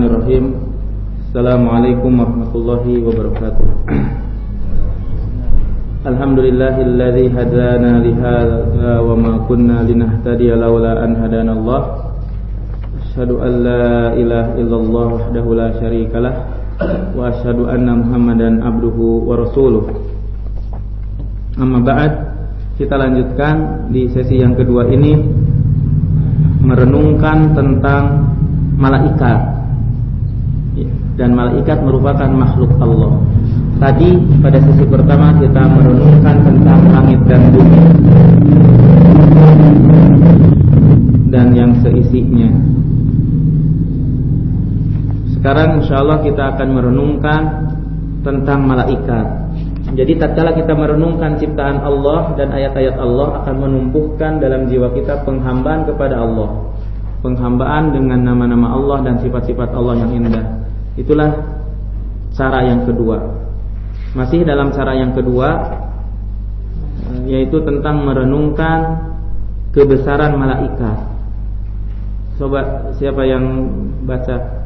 Bismillahirrahmanirrahim. Assalamualaikum warahmatullahi wabarakatuh. Alhamdulillahilladzi hadana li hadza wa ma kunna linahtadiya laula an hadanallah. Asyhadu an la ilaha illallah wahdahu la syarikalah wa asyhadu anna Muhammadan abduhu wa rasuluh. Amma ba'd, kita lanjutkan di sesi yang kedua ini merenungkan tentang malaikat. Dan malaikat merupakan makhluk Allah. Tadi pada sesi pertama kita merenungkan tentang langit dan bumi dan yang seisinya. Sekarang insyaallah kita akan merenungkan tentang malaikat. Jadi tatkala kita merenungkan ciptaan Allah dan ayat-ayat Allah akan menumbuhkan dalam jiwa kita penghambaan kepada Allah. Penghambaan dengan nama-nama Allah dan sifat-sifat Allah yang indah. Itulah cara yang kedua. Masih dalam cara yang kedua, yaitu tentang merenungkan kebesaran malaikat. Coba siapa yang baca?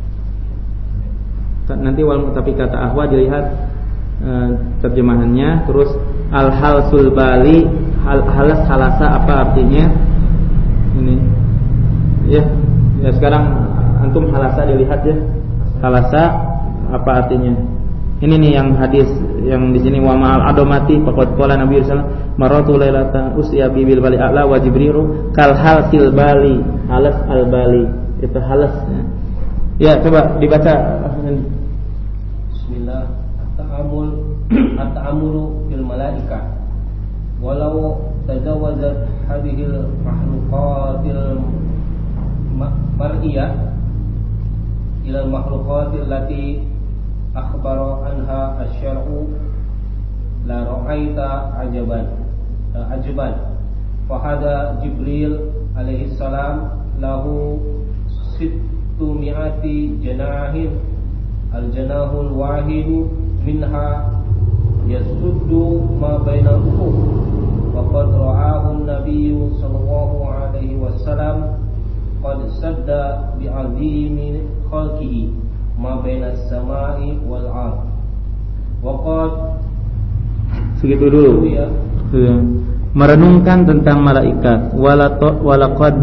Nanti tapi kata Ahwa dilihat terjemahannya. Terus al-halsul bali, halas halasa apa artinya? Ini ya sekarang antum halasa dilihat ya. Halasa apa artinya? Ini nih yang hadis yang di sini wa ma'al adomati faqad qala Nabi sallallahu alaihi wasallam maratu lailatan usya bil bali a'la wa jibrilu kal halsil bali, halas al bali. Itu halas ya. Coba dibaca. Bismillah. At-ta'amulu fil malaikah walau tajawazat hadhil makhluqatil mar'iyah ila al-makhluqatil lati akhbara anha asy-syar'u la ra'aita ajaban fa hada Jibril alaihi salam lahu 600 janahin al-janahul wahidu minha yasuddu ma bainal ufuq wa qad ra'ahu an-nabiy sallallahu alaihi wasallam qad sadda bi'azimi khalqihi ma bainas samai wal ard wa qad. Segitu dulu ya. Merenungkan tentang malaikat. Walaqad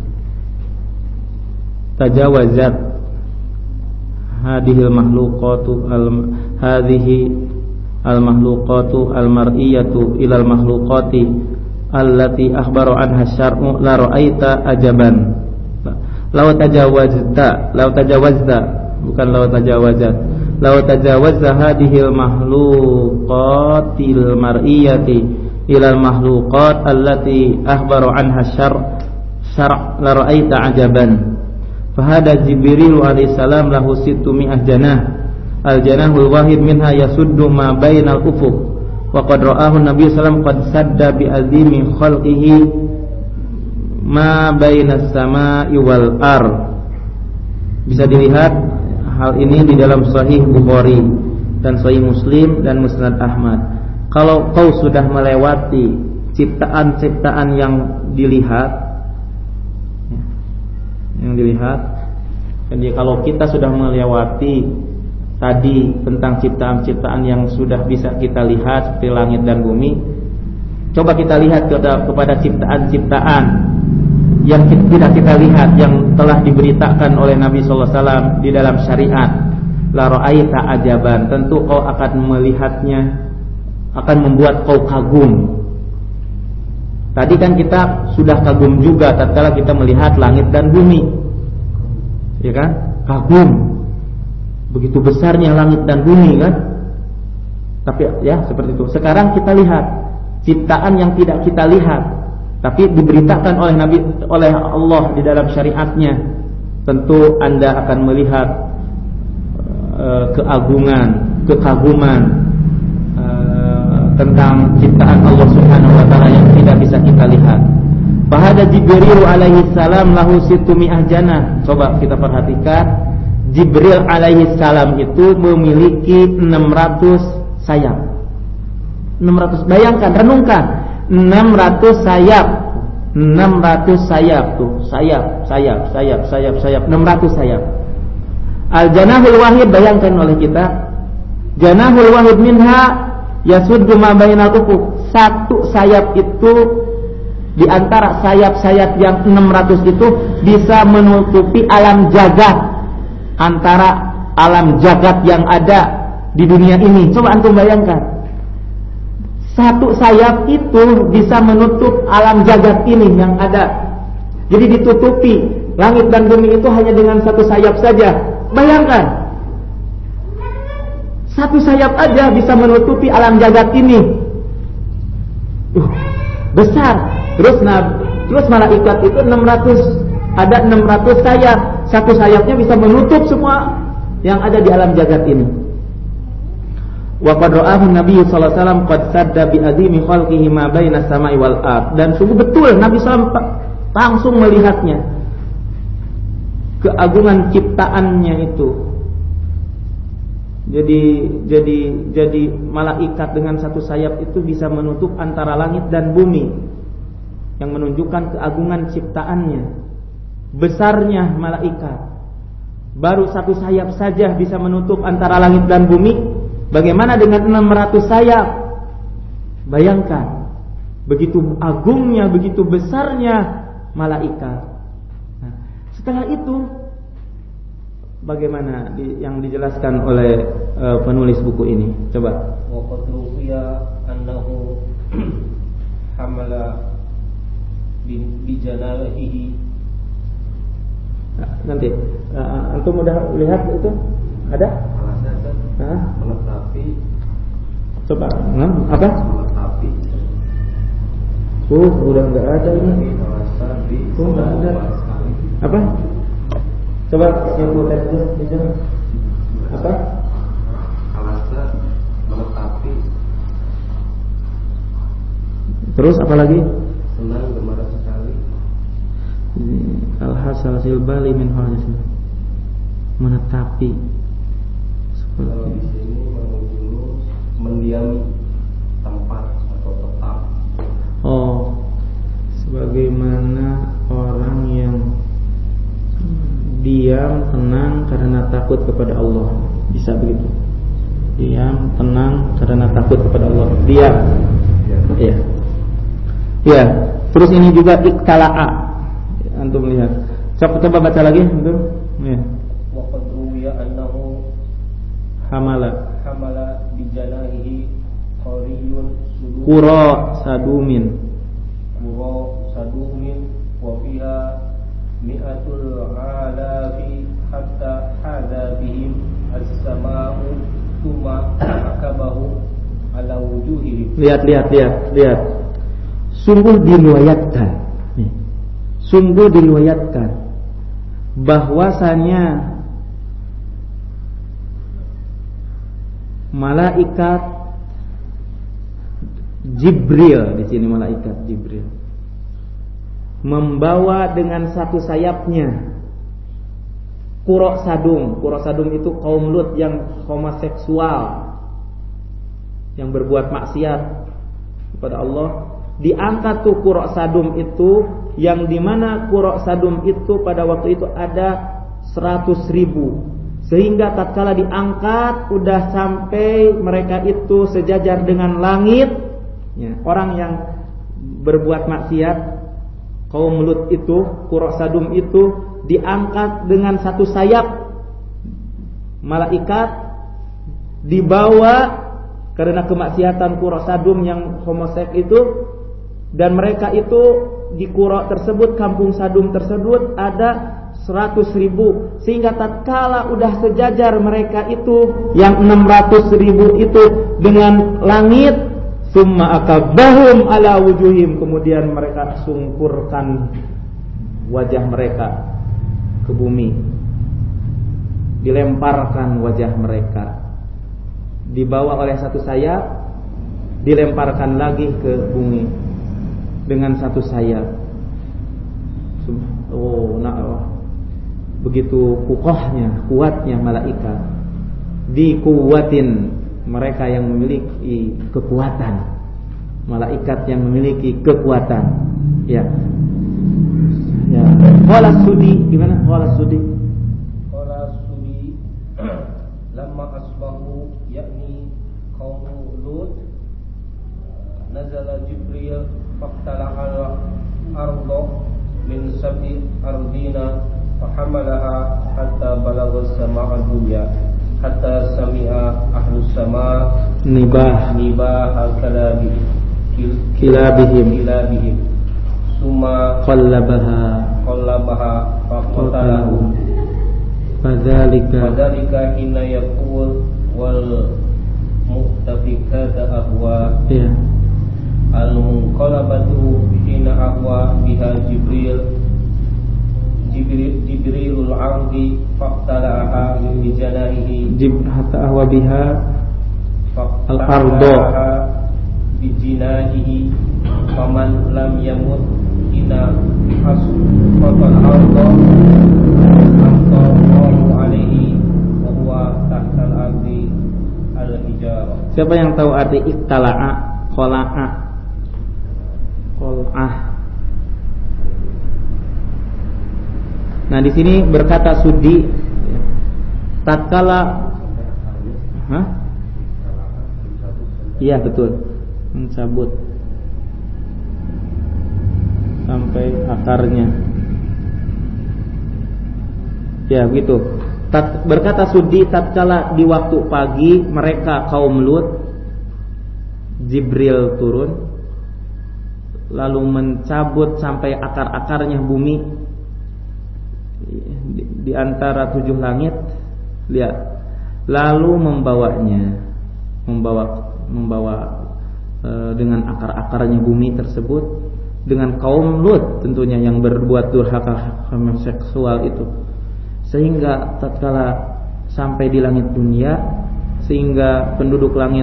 tajawazat hadhil makhluqatu al-makhluqatu al-mar'iyatu ilal makhluqati allati akhbara anha syar'u la ra'aita ajaban. Law tajawazta bukan law tajawazat. Law tajawazza hadhil makhluqatil mar'iyati ilal makhluqat allati akhbara anha syar' la ra'aita ajaban. Fahada Jibril alaihi salam lahu 600 janah al-janahul wahid minha yasuddu ma bainal ufuq wa qad ra'ahu Nabi sallallahu alaihi wasallam qad sadda bi azimi khalqihi ma bainas samai wal ar. Bisa dilihat hal ini di dalam Sahih Bukhari dan Sahih Muslim dan Musnad Ahmad. Kalau kau sudah melewati ciptaan-ciptaan yang dilihat, jadi kalau kita sudah melewati tadi tentang ciptaan-ciptaan yang sudah bisa kita lihat seperti langit dan bumi, coba kita lihat kepada ciptaan-ciptaan yang tidak kita lihat yang telah diberitakan oleh Nabi sallallahu alaihi wasallam di dalam syariat. La ra'aita ajaban, tentu kau akan melihatnya, akan membuat kau kagum. Tadi kan kita sudah kagum juga tatkala kita melihat langit dan bumi. Ya kan? Kagum. Begitu besarnya langit dan bumi kan? Tapi ya seperti itu. Sekarang kita lihat ciptaan yang tidak kita lihat, tapi diberitakan oleh Allah di dalam syariatnya. Tentu Anda akan melihat kekaguman tentang ciptaan Allah Subhanahu wa taala yang tidak bisa kita lihat. Fahada Jibril alaihi salam lahu 600 janah. Coba kita perhatikan, Jibril alaihi salam itu memiliki 600 sayap. 600, bayangkan, renungkan, 600 sayap. 600 sayap tuh, sayap, 600 sayap. Al-janahul wahid, bayangkan oleh kita, janahul wahid minha yasuddu ma bainal ufuq. Satu sayap itu di antara sayap-sayap yang 600 itu bisa menutupi alam jagat, antara alam jagat yang ada di dunia ini. Coba antum bayangkan, satu sayap itu bisa menutup alam jagat ini yang ada. Jadi ditutupi langit dan bumi itu hanya dengan satu sayap saja. Bayangkan, satu sayap aja bisa menutupi alam jagat ini. Besar. Terus malaikat itu 600, ada 600 sayap. Satu sayapnya bisa menutup semua yang ada di alam jagat ini. Wa qad ra'ahu Nabi sallallahu alaihi wasallam qad sadda bi azimi khalqihi ma baina samai wal ard. Dan sungguh betul Nabi sallallahu alaihi wasallam langsung melihatnya, keagungan ciptaannya itu. Jadi malaikat dengan satu sayap itu bisa menutup antara langit dan bumi, yang menunjukkan keagungan ciptaannya, besarnya malaikat. Baru satu sayap saja bisa menutup antara langit dan bumi. Bagaimana dengan 600 sayap? Bayangkan, begitu agungnya, begitu besarnya malaikat. Nah, setelah itu bagaimana yang dijelaskan oleh penulis buku ini? Coba. Wa qad ruwiya annahu hamala bi janahihi. Nanti antum udah lihat itu? Ada? Menetapi. Coba, apa? Menetapi. Udah nggak ada ini. Nggak ada. Apa? Coba yang mau tes dulu. Apa? Alasa menetapi. Terus apa lagi? Senang, gembira sekali. Al-hasal silbali min halis. Menetapi. Kalau di sini mendiami tempat atau tetap. Oh, sebagaimana orang yang diam tenang karena takut kepada Allah, bisa begitu? Diam tenang karena takut kepada Allah. Diam. Iya. Iya. Terus ini juga iktala'a. Antum lihat. Coba baca lagi antum. Iya. Wa qad ruwiya annahu hamala bijanahihi qariyun sudur qura sadumin wa fiha mi'atul alafi hatta hadha bihim as-sama'u thumma akabahu ala wujuhihim. Lihat. Sungguh diriwayatkan bahwasanya malaikat Jibril, di sini malaikat Jibril membawa dengan satu sayapnya Qura Sadum. Qura Sadum itu kaum Lut yang homoseksual, yang berbuat maksiat kepada Allah. Diangkat tuh Qura Sadum itu, yang dimana Qura Sadum itu pada waktu itu ada 100.000. Sehingga tatkala diangkat udah sampai mereka itu sejajar dengan langit. Ya, orang yang berbuat maksiat kaum Lut itu, Qura Sadum itu diangkat dengan satu sayap malaikat, dibawa karena kemaksiatan Qura Sadum yang homoseks itu, dan mereka itu di Qura tersebut, kampung Sadum tersebut ada 100.000, sehingga tatkala udah sejajar mereka itu yang 600.000 itu dengan langit, summa akabahum ala wujuhim, kemudian mereka sungkurkan wajah mereka ke bumi, dilemparkan wajah mereka, dibawa oleh satu sayap, dilemparkan lagi ke bumi dengan satu sayap. Begitu kukohnya, kuatnya malaikat, dikuatin mereka yang memiliki kekuatan, malaikat yang memiliki kekuatan. Ya. Qala Sudi, gimana? Qala Sudi asbahu yakni kaum Lut nazala Jibril faqtala al-arda min sab'i ardina fahamalaha hatta balagha as-sama'a dunya hatta sami'a ahlus sama' nibah kilabihim summa qallabaha faqatalahu fadzalika hina yaqul wal mu'tafikata ahwa al munqalabatu hina ahwa biha Jibrilul ardi faqtalaha bi janahihi hatta ahwa biha al-ardo bi jinahihi faman lam yamut ina asqatal ardo amtahu alaihi wa huwa tahtal ardi al-hijarah. Siapa yang tahu arti iktala'a, qola'a? Nah, di sini berkata Suddi tatkala iya betul, mencabut sampai akarnya. Ya, begitu. Berkata Suddi tatkala di waktu pagi mereka kaum Lut, Jibril turun lalu mencabut sampai akar-akarnya bumi di antara 7 langit, lihat, lalu membawa dengan akar-akarnya bumi tersebut dengan kaum Lut tentunya yang berbuat durhaka homoseksual itu, sehingga tatkala sampai di langit dunia, sehingga penduduk langit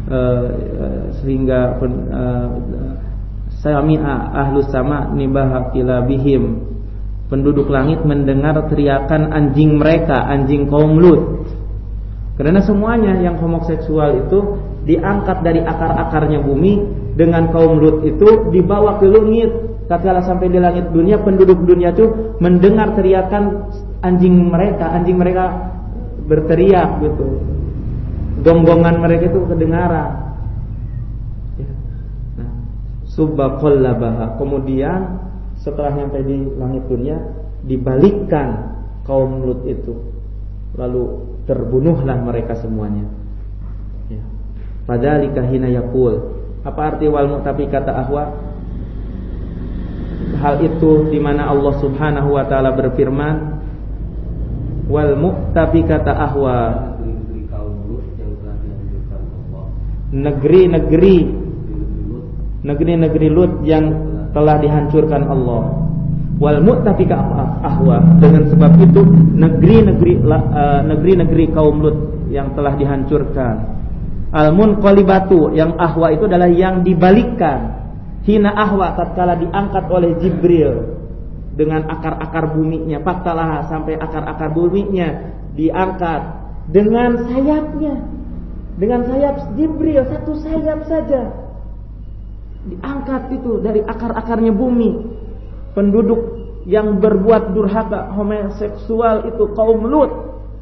sami'a ahlus sama nibah kilabihim, penduduk langit mendengar teriakan anjing mereka, anjing kaum Lut. Karena semuanya yang homoseksual itu diangkat dari akar-akarnya bumi, dengan kaum Lut itu dibawa ke langit. Tatkala sampai di langit dunia, penduduk dunia itu mendengar teriakan anjing mereka berteriak gitu. Gonggongan mereka itu kedengaran. Nah, subaqallabaha, kemudian setelah sampai di langit dunia dibalikkan kaum Lut itu, lalu terbunuhlah mereka semuanya. Ya. Fadzalika hina yaqul. Apa arti wal mu'tafikata ahwa? Hal itu di mana Allah Subhanahu wa taala berfirman, wal mu'tafikata ahwa, negeri-negeri Lut yang telah dihancurkan Allah. Wal mu'tafika ahwa, dengan sebab itu negeri-negeri kaum Lut yang telah dihancurkan. Al munqalibatu, yang ahwa itu adalah yang dibalikkan. Hina ahwa, tatkala diangkat oleh Jibril dengan akar-akar buminya, faktalah, sampai akar-akar buminya diangkat dengan sayapnya, dengan sayap Jibril, satu sayap saja diangkat itu dari akar-akarnya bumi. Penduduk yang berbuat durhaka homoseksual itu kaum Lut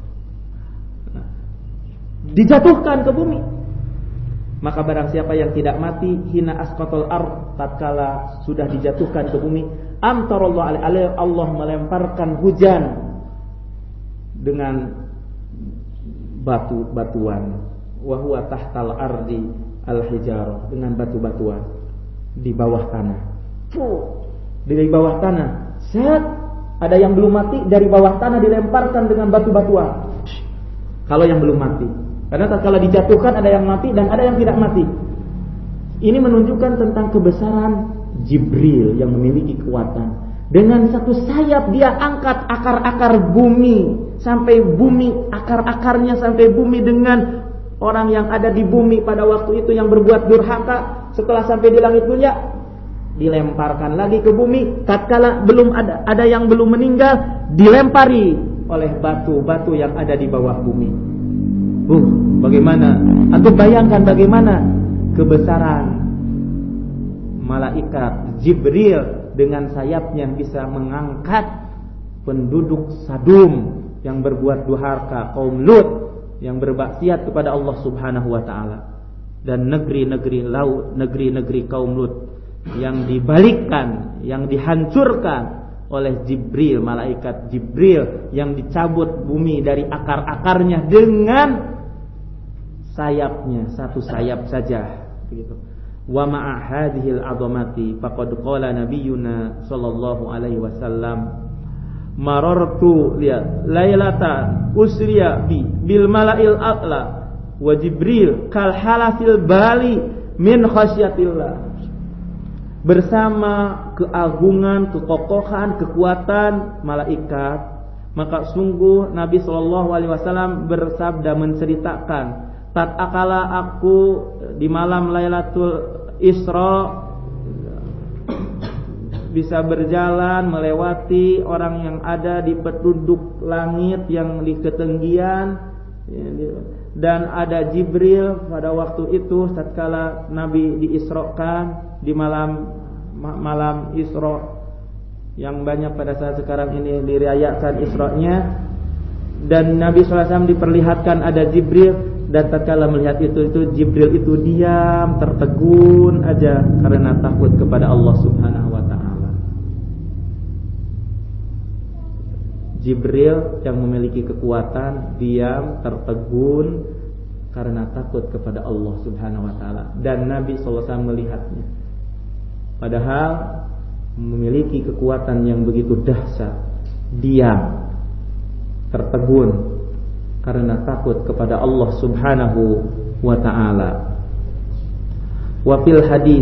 dijatuhkan ke bumi. Maka barang siapa yang tidak mati, hina asqatal ard, tatkala sudah dijatuhkan ke bumi, amtarallahu alaihi, Allah melemparkan hujan dengan batu-batuan, wa huwa tahtal ardi al-hijarah, dengan batu-batuan di bawah tanah. Di bawah tanah, set, ada yang belum mati, dari bawah tanah dilemparkan dengan batu-batuan. Kalau yang belum mati, karena tatkala dijatuhkan ada yang mati dan ada yang tidak mati. Ini menunjukkan tentang kebesaran Jibril yang memiliki kekuatan. Dengan satu sayap dia angkat akar-akar bumi, sampai bumi, akar-akarnya sampai bumi, dengan orang yang ada di bumi pada waktu itu yang berbuat durhaka. Setelah sampai di langit dunia, dilemparkan lagi ke bumi. Tatkala belum ada yang belum meninggal, dilempari oleh batu-batu yang ada di bawah bumi. Bagaimana? Antum bayangkan bagaimana kebesaran malaikat Jibril dengan sayapnya bisa mengangkat penduduk Sadum yang berbuat durhaka kaum Lut yang bermaksiat kepada Allah Subhanahu wa taala, dan negeri-negeri Lut, negeri-negeri kaum Lut yang dibalikkan, yang dihancurkan oleh Jibril, malaikat Jibril yang dicabut bumi dari akar-akarnya dengan sayapnya, satu sayap saja begitu. Wa ma'a hadhil 'azamati faqad qala nabiyyuna sallallahu alaihi wasallam marartu lailatan usriya bil mala'il a'la wa Jibril kal halasil bali min khasyatillah. Bersama keagungan, kekokohan, kekuatan malaikat, maka sungguh Nabi sallallahu alaihi wasallam bersabda menceritakan, tatkala aku di malam Lailatul Isra bisa berjalan melewati orang yang ada di penduduk langit yang di ketinggian, dan ada Jibril pada waktu itu tatkala Nabi diisrokan di malam Isra yang banyak pada saat sekarang ini dirayakan Isra-nya, dan Nabi SAW diperlihatkan ada Jibril, dan tatkala melihat itu Jibril itu diam, tertegun aja karena takut kepada Allah Subhanahu wa taala. Jibril yang memiliki kekuatan diam, tertegun karena takut kepada Allah Subhanahu wa taala, dan Nabi SAW melihatnya. Padahal memiliki kekuatan yang begitu dahsyat, diam, tertegun karena takut kepada Allah Subhanahu wa taala. Wa fil hadis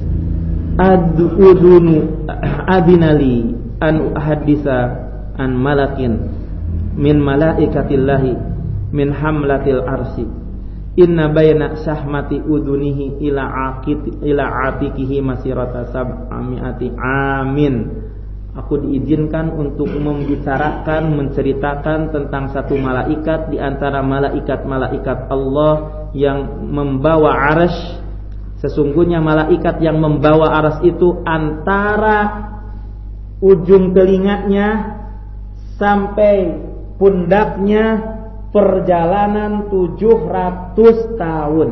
adudunu adinali an hadisa an malakin min malaikatillahi min hamlatil arsi inna bayna syahmati udunihi ila atikihi masirata sab'ami'ati amin. Aku diizinkan untuk membicarakan, menceritakan tentang satu malaikat di antara malaikat-malaikat Allah yang membawa arsy. Sesungguhnya malaikat yang membawa arsy itu antara ujung telinganya sampai pundaknya perjalanan 700 tahun.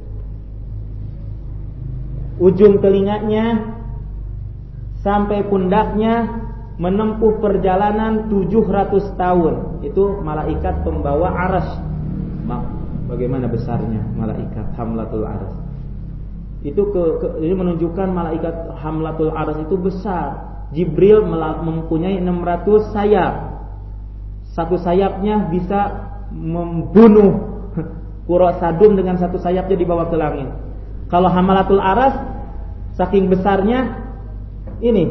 Ujung telinganya sampai pundaknya menempuh perjalanan 700 tahun. Itu malaikat pembawa arsy. Bagaimana besarnya malaikat hamlatul arsy. Itu ini menunjukkan malaikat hamlatul arsy itu besar. Jibril mempunyai 600 sayap. Satu sayapnya bisa membunuh Qura Sadum dengan satu sayapnya dibawa ke langit. Kalau hamalatul arsy saking besarnya ini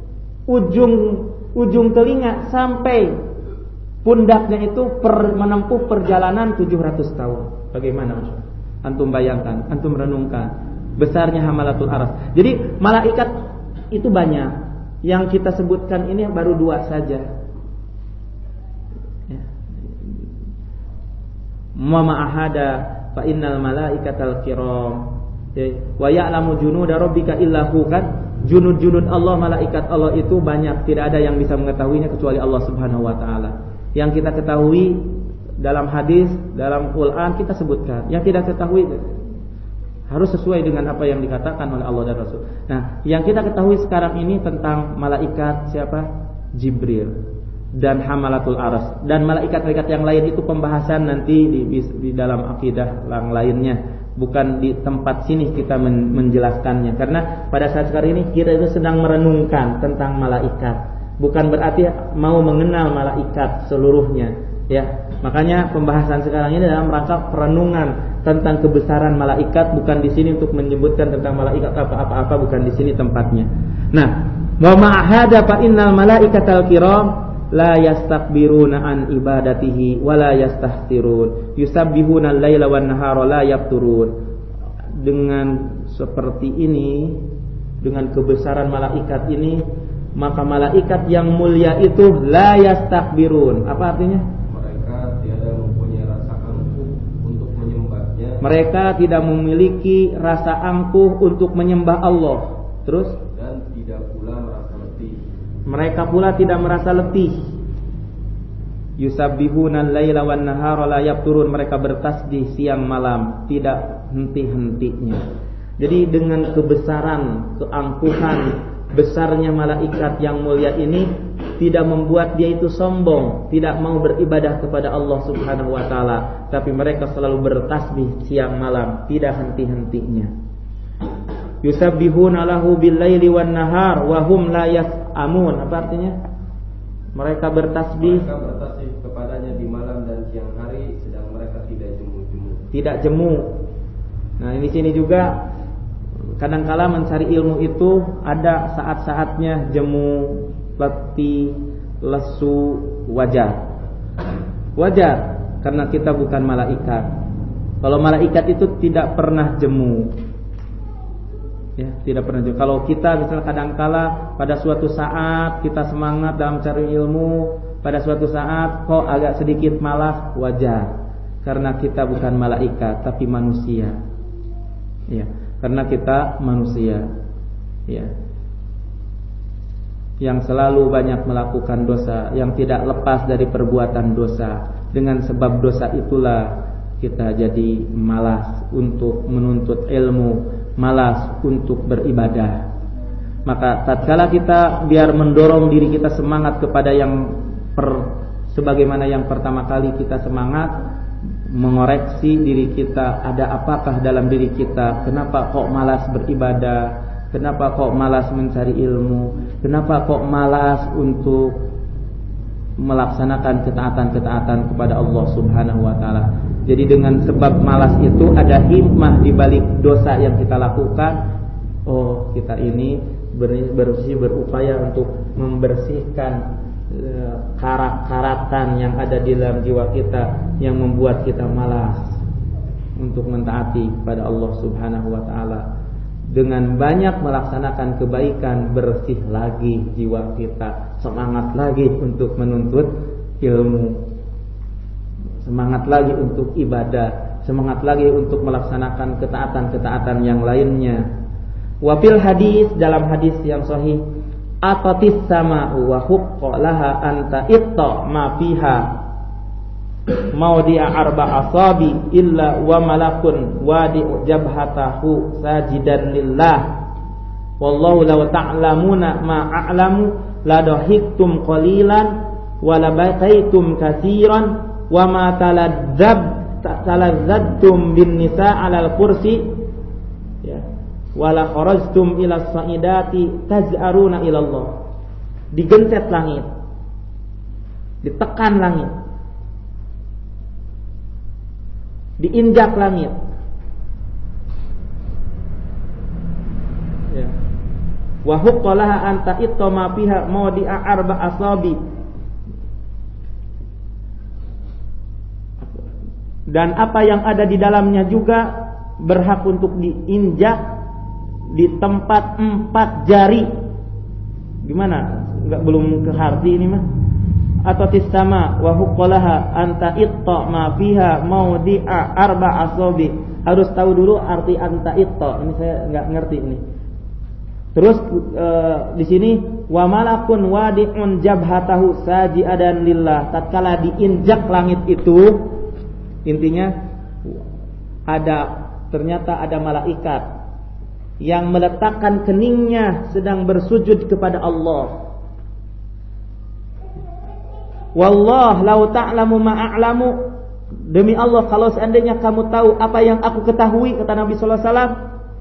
ujung telinga sampai pundaknya itu menempuh perjalanan 700 tahun. Bagaimana antum bayangkan, antum renungkan besarnya hamalatul arsy. Jadi malaikat itu banyak. Yang kita sebutkan ini baru 2 saja. Mama ahada fa innal malaikatal kiram wa ya'lamu junuda rabbika illahu, kan junud-junud Allah, malaikat Allah itu banyak, tidak ada yang bisa mengetahuinya kecuali Allah Subhanahu wa taala. Yang kita ketahui dalam hadis, dalam Quran kita sebutkan. Yang tidak ketahui harus sesuai dengan apa yang dikatakan oleh Allah dan Rasul. Nah, yang kita ketahui sekarang ini tentang malaikat siapa? Jibril dan hamalatul arsy, dan malaikat-malaikat yang lain itu pembahasan nanti di dalam akidah yang lainnya, bukan di tempat sini kita menjelaskannya. Karena pada saat sekarang ini kita itu sedang merenungkan tentang malaikat, bukan berarti mau mengenal malaikat seluruhnya, ya. Makanya pembahasan sekarang ini dalam rangka perenungan tentang kebesaran malaikat, bukan di sini untuk menyebutkan tentang malaikat apa-apa, bukan di sini tempatnya. Nah, wa ma'ahada fa innal malaikatal kiram la yastakbiruna an ibadatihi wa la yastahsirun yusabbihuna al-laila wan nahara la yafturun. Dengan seperti ini, dengan kebesaran malaikat ini, maka malaikat yang mulia itu la yastakbirun. Apa artinya? Mereka tiada mempunyai rasa angkuh untuk menyembahnya. Mereka tidak memiliki rasa angkuh untuk menyembah Allah. Terus? Dan tidak pula merasa letih. Mereka pula tidak merasa letih. Yusabbihuna al-laila wan nahara la yafturun, mereka bertasbih siang malam tidak henti-hentinya. Jadi dengan kebesaran, keangkuhan, besarnya malaikat yang mulia ini tidak membuat dia itu sombong, tidak mau beribadah kepada Allah Subhanahu wa taala, tapi mereka selalu bertasbih siang malam tidak henti-hentinya. Yusabbihuna lahu bil-laili wan nahar wa hum la yas'amun. Apa artinya? Mereka bertasbih kepadanya di malam dan siang hari, sedang mereka tidak jemu-jemu. Tidak jemu. Nah, di sini juga kadangkala mencari ilmu itu ada saat-saatnya jemu, letih, lesu, wajar. Wajar karena kita bukan malaikat. Kalau malaikat itu tidak pernah jemu. Ya, tidak pernah jemu. Kalau kita misalnya kadangkala pada suatu saat kita semangat dalam cari ilmu, pada suatu saat kok agak sedikit malas, wajar. Karena kita bukan malaikat tapi manusia. Ya, karena kita manusia. Ya. Yang selalu banyak melakukan dosa, yang tidak lepas dari perbuatan dosa. Dengan sebab dosa itulah kita jadi malas untuk menuntut ilmu, malas untuk beribadah. Maka tatkala kita biar mendorong diri kita semangat kepada yang sebagaimana yang pertama kali kita semangat, mengoreksi diri kita, ada apakah dalam diri kita, kenapa kok malas beribadah, kenapa kok malas mencari ilmu, kenapa kok malas untuk melaksanakan ketaatan-ketaatan kepada Allah Subhanahu wa taala. Jadi dengan sebab malas itu ada hikmah di balik dosa yang kita lakukan. Oh, kita ini berupaya untuk membersihkan karat-karatan yang ada di dalam jiwa kita yang membuat kita malas untuk mentaati kepada Allah Subhanahu wa taala. Dengan banyak melaksanakan kebaikan, bersih lagi jiwa kita, semangat lagi untuk menuntut ilmu, semangat lagi untuk ibadah, semangat lagi untuk melaksanakan ketaatan-ketaatan yang lainnya. Wa fil hadis, dalam hadis yang sahih, atatis sama'u wa huqqa laha anta itta ma fiha maudi'a arba asabi illa wa malakun wadi'u jabhatahu sajidan lillah wallahu law ta'lamuna ma a'lamu la dahiktum qalilan wa la bakaitum katsiran wa ma taladzadtum bin nisa 'alal kursi ya wala kharajtum ila sa'idati taz'aruna ila Allah. Digencet langit, ditekan langit, diinjak langit. Ya. Wa huqqalaha anta ittama fiha mawdi'a arba asabi. Dan apa yang ada di dalamnya juga berhak untuk diinjak di tempat 4 jari. Gimana? Enggak, belum ke arti ini mah. Atau tisama wa huqqalaha anta itta ma fiha maudi'a arba asabi. Harus tahu dulu arti anta itta. Ini saya enggak ngerti ini. Terus di sini wa malakun wadi'un jabhatahu sajidan lillah. Tatkala diinjak langit itu, intinya ternyata ada malaikat yang meletakkan keningnya sedang bersujud kepada Allah. Wallah lau ta'lamu ma a'lamu, demi Allah kalau seandainya kamu tahu apa yang aku ketahui, kata Nabi sallallahu alaihi wasallam.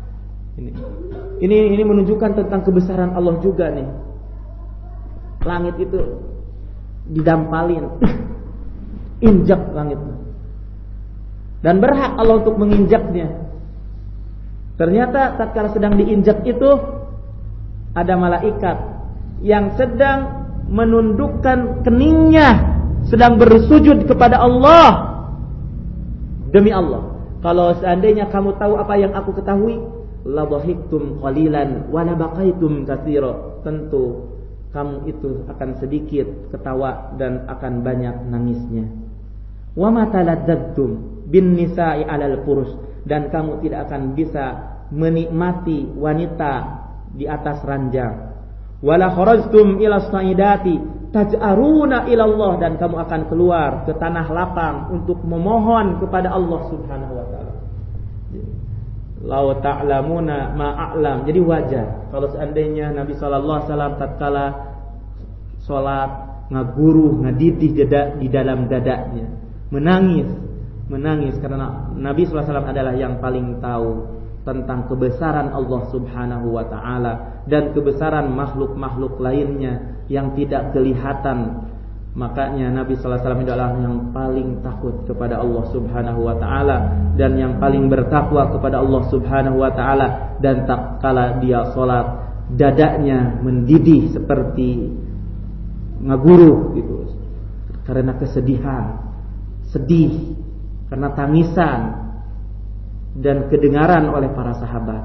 Ini menunjukkan tentang kebesaran Allah juga nih. Langit itu didampalin, injak langit. Dan berhak Allah untuk menginjaknya. Ternyata tatkala sedang diinjak itu ada malaikat yang sedang menundukkan keningnya, sedang bersujud kepada Allah. Demi Allah, kalau seandainya kamu tahu apa yang aku ketahui, la dhahiktum qalilan wa la baqaitum katsira. Tentu kamu itu akan sedikit ketawa dan akan banyak nangisnya. Wa ma taladzadtum bin nisa'i 'alal furus, dan kamu tidak akan bisa menikmati wanita di atas ranjang. Wala kharajtum ila saidati taj'aruna ilallah, dan kamu akan keluar ke tanah lapang untuk memohon kepada Allah Subhanahu wa taala. Lau ta'lamuna ma'a'lam. Jadi wajar kalau seandainya Nabi sallallahu alaihi wasallam tatkala salat ngaguru, ngadidih di dalam dadanya, menangis karena Nabi sallallahu alaihi wasallam adalah yang paling tahu tentang kebesaran Allah Subhanahu wa taala dan kebesaran makhluk-makhluk lainnya yang tidak kelihatan. Makanya Nabi sallallahu alaihi wasallam adalah yang paling takut kepada Allah Subhanahu wa taala dan yang paling bertakwa kepada Allah Subhanahu wa taala, dan tak kala dia salat dadanya mendidih seperti ngaguru gitu karena kesedihan, sedih karena tangisan dan kedengaran oleh para sahabat.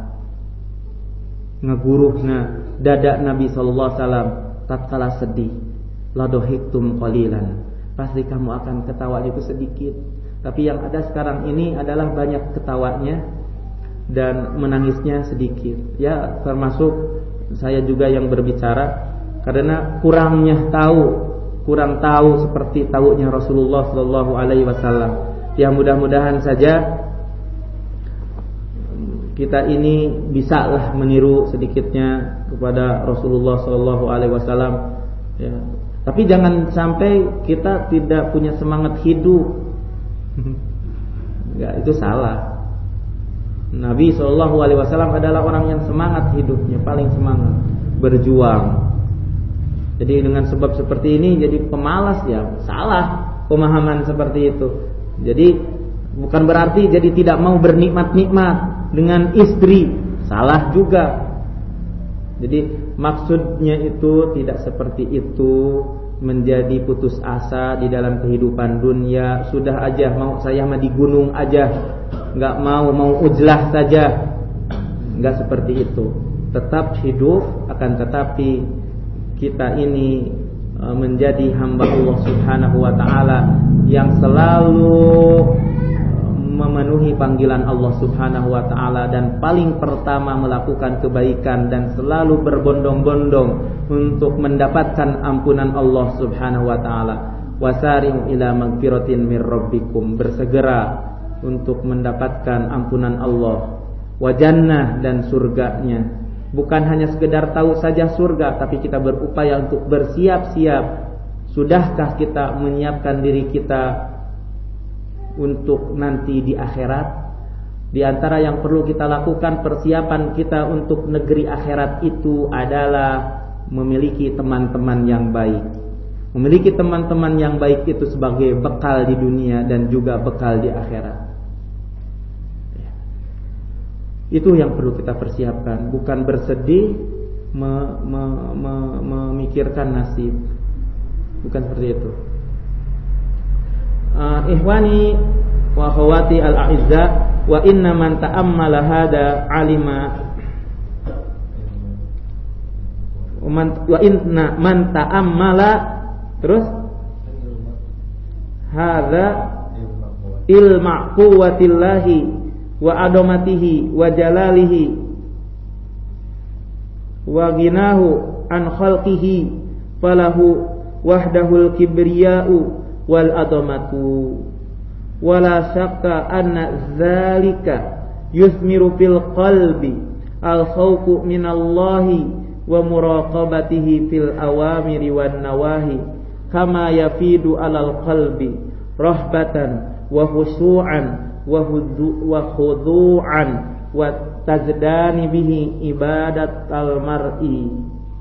Ngaguruhna dada Nabi sallallahu alaihi wasallam tatkala sedih. Ladohiktum qalilan, pasti kamu akan ketawa itu sedikit. Tapi yang ada sekarang ini adalah banyak ketawanya dan menangisnya sedikit. Ya, termasuk saya juga yang berbicara karena kurang tahu seperti tahunya Rasulullah sallallahu alaihi wasallam. Ya, mudah-mudahan saja kita ini bisalah meniru sedikitnya kepada Rasulullah sallallahu alaihi wasallam. Ya. Tapi jangan sampai kita tidak punya semangat hidup. Ya, itu salah. Nabi sallallahu alaihi wasallam adalah orang yang semangat hidupnya, paling semangat berjuang. Jadi dengan sebab seperti ini jadi pemalas, ya salah pemahaman seperti itu. Jadi bukan berarti jadi tidak mau bernikmat-nikmat dengan istri, salah juga. Jadi maksudnya itu tidak seperti itu, menjadi putus asa di dalam kehidupan dunia. Sudah aja mau saya mah di gunung aja, nggak mau ujlah saja, nggak seperti itu. Tetap hidup, akan tetapi kita ini menjadi hamba Allah Subhanahu wa taala yang selalu memenuhi panggilan Allah Subhanahu wa taala dan paling pertama melakukan kebaikan dan selalu berbondong-bondong untuk mendapatkan ampunan Allah Subhanahu wa taala. Wasari'u ila magfiratin mir rabbikum, bersegera untuk mendapatkan ampunan Allah, wa jannah, dan surganya. Bukan hanya sekedar tahu saja surga, tapi kita berupaya untuk bersiap-siap. Sudahkah kita menyiapkan diri kita untuk nanti di akhirat? Di antara yang perlu kita lakukan, persiapan kita untuk negeri akhirat itu adalah memiliki teman-teman yang baik. Memiliki teman-teman yang baik itu sebagai bekal di dunia dan juga bekal di akhirat. Itu yang perlu kita persiapkan, bukan bersedih memikirkan nasib. Bukan seperti itu. Ikhwani wa akhwati al-a'izza, wa inna man ta'ammala hada alima wa inna man ta'ammala terus hada ilma quwwatillahi wa adomatihi wa jalalihi wa ginahu an khalqihi falahu wahdahul kibriya'u wal adamatu wala syakka anna zalika yusmiru fil qalbi al khawfu minallahi wa muraqabatihi fil awamiri wan nawahi kama yafidu alal qalbi rahbatan wa khusu'an wa khudu'an wa tazdani bihi ibadat al mar'i.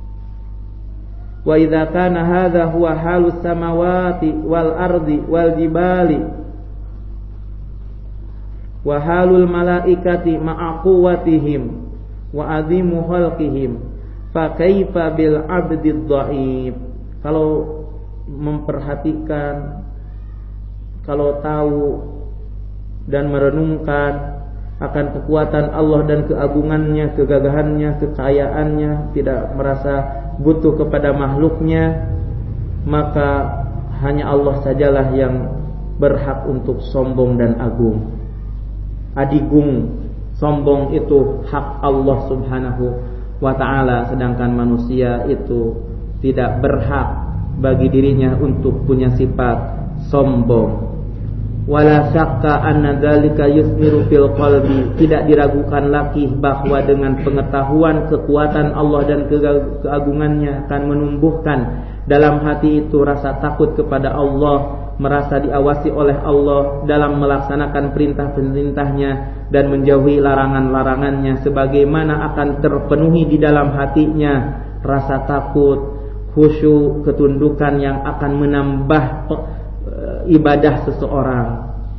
Wa idza kana hadza huwa halus samawati wal ardi wal jibali wa halul malaikati ma'a quwwatihim wa azimu khalqihim fa kaifa bil 'abdid dhaif. Kalau memperhatikan, kalau tahu dan merenungkan akan kekuatan Allah dan keagungannya, kegagahannya, kekayaannya, tidak merasa butuh kepada makhluknya, maka hanya Allah sajalah yang berhak untuk sombong dan agung. Adigung, sombong itu hak Allah Subhanahu wa ta'ala, sedangkan manusia itu tidak berhak bagi dirinya untuk punya sifat sombong. Wala syakka anna dzalika yusmiru fil qalbi, tidak diragukan lagi bahwa dengan pengetahuan kekuatan Allah dan keagungannya akan menumbuhkan dalam hati itu rasa takut kepada Allah, merasa diawasi oleh Allah dalam melaksanakan perintah-perintahnya dan menjauhi larangan-larangannya, sebagaimana akan terpenuhi di dalam hatinya rasa takut, khusyuk, ketundukan yang akan menambah ibadah seseorang.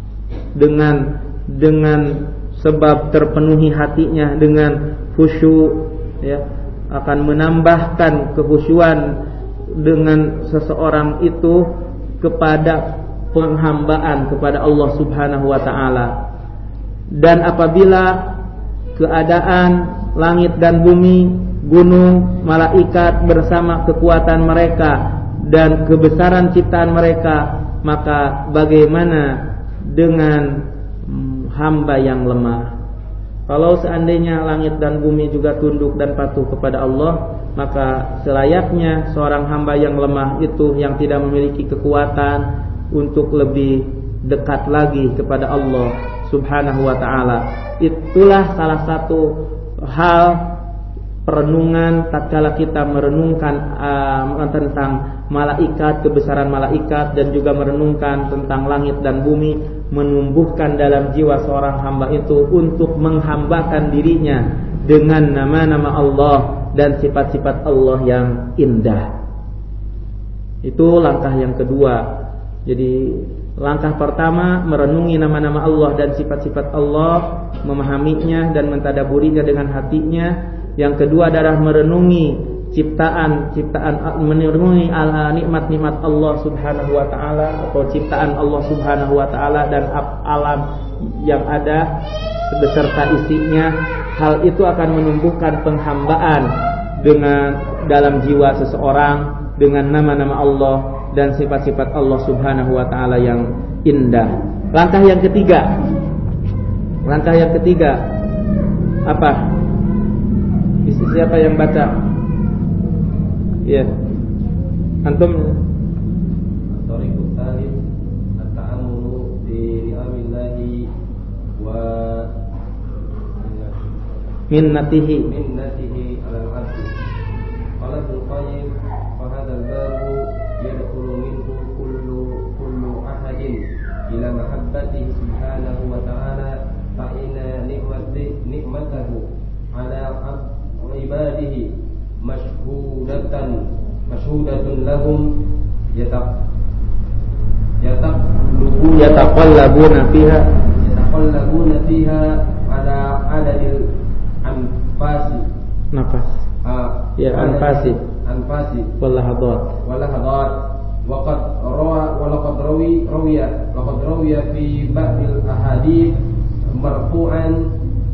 Dengan sebab terpenuhi hatinya dengan khusyuk, ya, akan menambahkan kekhusyuan dengan seseorang itu kepada penghambaan kepada Allah Subhanahu wa taala. Dan apabila keadaan langit dan bumi, gunung, malaikat bersama kekuatan mereka dan kebesaran ciptaan mereka, maka bagaimana dengan hamba yang lemah? Kalau seandainya langit dan bumi juga tunduk dan patuh kepada Allah, maka selayaknya seorang hamba yang lemah itu, yang tidak memiliki kekuatan untuk lebih dekat lagi kepada Allah Subhanahu wa ta'ala. Itulah salah satu hal perenungan tatkala kita merenungkan tentang malaikat, kebesaran malaikat, dan juga merenungkan tentang langit dan bumi, menumbuhkan dalam jiwa seorang hamba itu untuk menghambakan dirinya dengan nama-nama Allah dan sifat-sifat Allah yang indah. Itu langkah yang kedua. Jadi langkah pertama merenungi nama-nama Allah dan sifat-sifat Allah, memahaminya dan mentadaburinya dengan hatinya. Yang kedua adalah merenungi ciptaan, merenungi nikmat-nikmat Allah Subhanahu wa taala atau ciptaan Allah Subhanahu wa taala dan alam yang ada beserta isinya. Hal itu akan menumbuhkan penghambaan dengan dalam jiwa seseorang dengan nama-nama Allah dan sifat-sifat Allah Subhanahu wa taala yang indah. Langkah yang ketiga apa? Siapa yang baca? Ya, antum. Tariqut thalith at-ta'ammulu bi ni'amillahi wa minnatihi 'alal 'abdi. Qala Ibnu Qayyim, fa hadzal babu yadkhulu minhu kullu ahadin ila mahabbatihi subhanahu wa ta'ala fa inna ni'matahu 'ala ibadihi mashhudatun lahum yataqallabuna fiha ala adadil anfasi anfasi walahadat waqad rawiya fi ba'dil ahadith marfu'an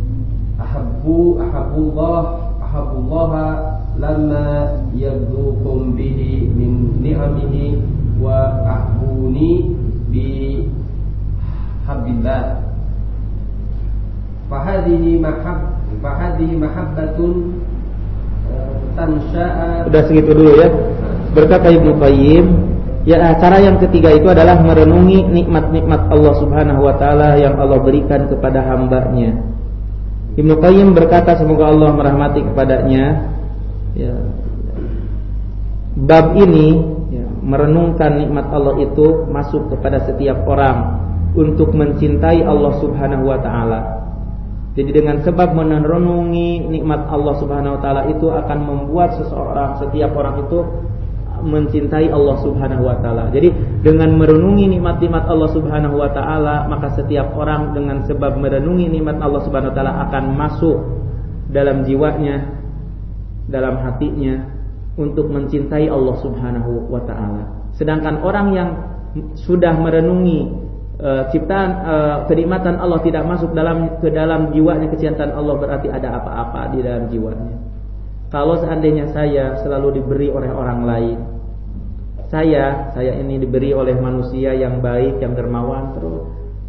ahabbullaha lamma yabdukum bihi min ni'amihi wa ahbuni bi habbillah. Fahadhihi mahabbatun tansha'a. Sudah segitu dulu ya. Berkata Ibnu Qayyim, ya, cara yang ketiga itu adalah merenungi nikmat-nikmat Allah Subhanahu wa taala yang Allah berikan kepada hambanya. Ibnu Qayyim berkata, semoga Allah merahmati kepadanya, ya, bab ini, ya, merenungkan nikmat Allah itu masuk kepada setiap orang untuk mencintai Allah Subhanahu wa taala. Jadi dengan sebab merenungi nikmat Allah Subhanahu wa taala itu akan membuat setiap orang itu mencintai Allah Subhanahu wa taala. Jadi dengan merenungi nikmat-nikmat Allah Subhanahu wa taala, maka setiap orang dengan sebab merenungi nikmat Allah Subhanahu wa taala akan masuk dalam jiwanya, dalam hatinya untuk mencintai Allah Subhanahu wa taala. Sedangkan orang yang sudah merenungi ciptaan kenikmatan Allah tidak masuk ke dalam jiwanya, kecintaan Allah, berarti ada apa-apa di dalam jiwanya. Kalau seandainya saya selalu diberi oleh orang lain, saya ini diberi oleh manusia yang baik, yang dermawan, terus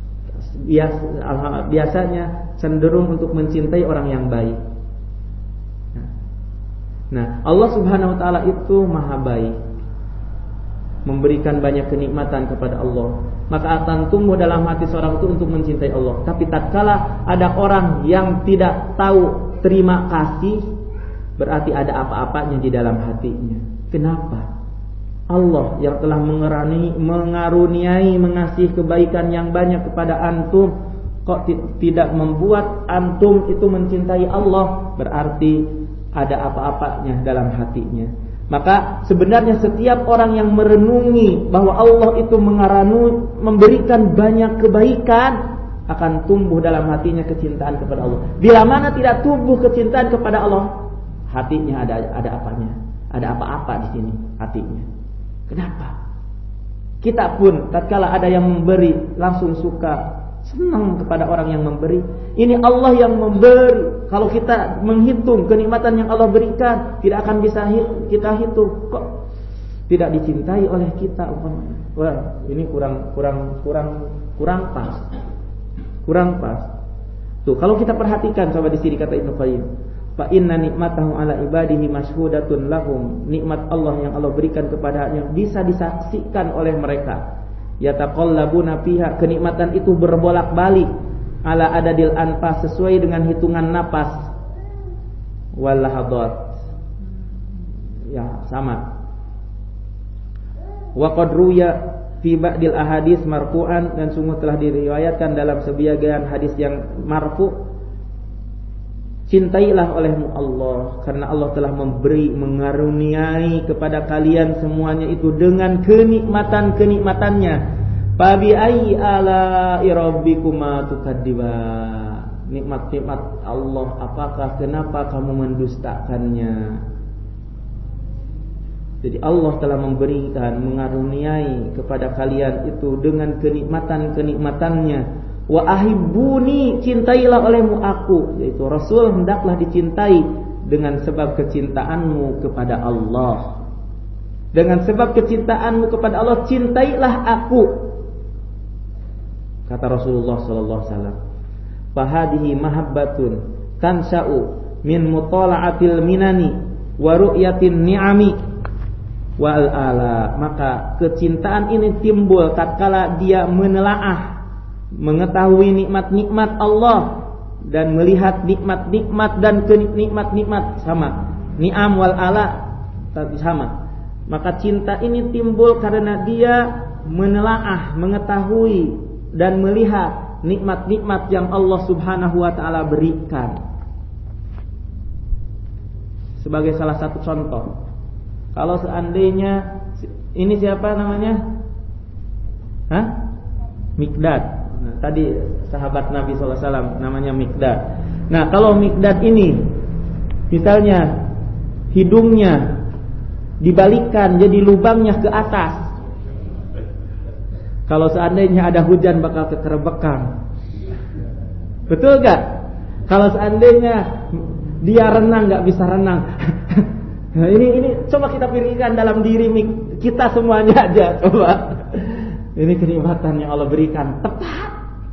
biasanya cenderung untuk mencintai orang yang baik. Nah, Allah Subhanahu wa taala itu maha baik. memberikan banyak kenikmatan kepada Allah, maka akan tumbuh dalam hati seorang itu untuk mencintai Allah. Tapi tatkala ada orang yang tidak tahu terima kasih, berarti ada apa-apanya di dalam hatinya. Kenapa? Allah yang telah mengaruniai, mengasihi kebaikan yang banyak kepada antum, kok tidak membuat antum itu mencintai Allah, berarti ada apa-apanya dalam hatinya. Maka sebenarnya setiap orang yang merenungi bahwa Allah itu memberikan banyak kebaikan, akan tumbuh dalam hatinya kecintaan kepada Allah. Bila mana tidak tumbuh kecintaan kepada Allah, hatinya ada apanya? Ada apa-apa di sini hatinya. Kenapa? Kita pun tatkala ada yang memberi langsung suka, senang kepada orang yang memberi. Ini Allah yang memberi. Kalau kita menghitung kenikmatan yang Allah berikan, tidak akan bisa kita hitung. Kok tidak dicintai oleh kita? Wah, ini kurang pas. Kurang pas. Tuh, kalau kita perhatikan coba di sini kata Ibnu Qayyim, fa inna nikmatahu ala ibadihi mashhudatun lahum. Nikmat Allah yang Allah berikan kepadanya bisa disaksikan oleh mereka. Yataqallabuna fiha, kenikmatan itu berbolak-balik ala adadil anfas, sesuai dengan hitungan napas. Wal lahadat. Ya, sama. Wa qad ruya fi ba'dil ahadits marfu'an, dan sungguh telah diriwayatkan dalam sebagian hadis yang marfu', cintailah olehmu Allah karena Allah telah mengaruniai kepada kalian semuanya itu dengan kenikmatan-kenikmatannya. Fa bi ayyi ala'i rabbikuma tukadziban. Nikmat-nikmat Allah, apakah kenapa kamu mendustakannya? Jadi Allah telah memberikan, mengaruniai kepada kalian itu dengan kenikmatan-kenikmatannya. Wa ahibbuni, cintailah olehmu aku, yaitu Rasul hendaklah dicintai dengan sebab kecintaanmu kepada Allah. Dengan sebab kecintaanmu kepada Allah, cintailah aku. Kata Rasulullah sallallahu alaihi wasallam, "Fahadihi mahabbatun tansha'u min mutala'atil minani wa ru'yatin ni'ami wal ala." Maka kecintaan ini timbul tatkala dia menelaah, mengetahui nikmat-nikmat Allah dan melihat nikmat-nikmat dan kenikmat-nikmat sama. Ni'am wal ala tadi sama. Maka cinta ini timbul karena dia menelaah, mengetahui dan melihat nikmat-nikmat yang Allah Subhanahu wa taala berikan. Sebagai salah satu contoh, kalau seandainya ini siapa namanya? Miqdad. Nah, tadi sahabat Nabi SAW namanya Miqdad. Nah, kalau Miqdad ini misalnya hidungnya dibalikkan jadi lubangnya ke atas, kalau seandainya ada hujan bakal kekerebekan. Betul gak? Kalau seandainya dia renang gak bisa renang. Nah, ini coba kita pikirkan dalam diri kita semuanya aja, coba. Ini kenikmatan yang Allah berikan. Tepat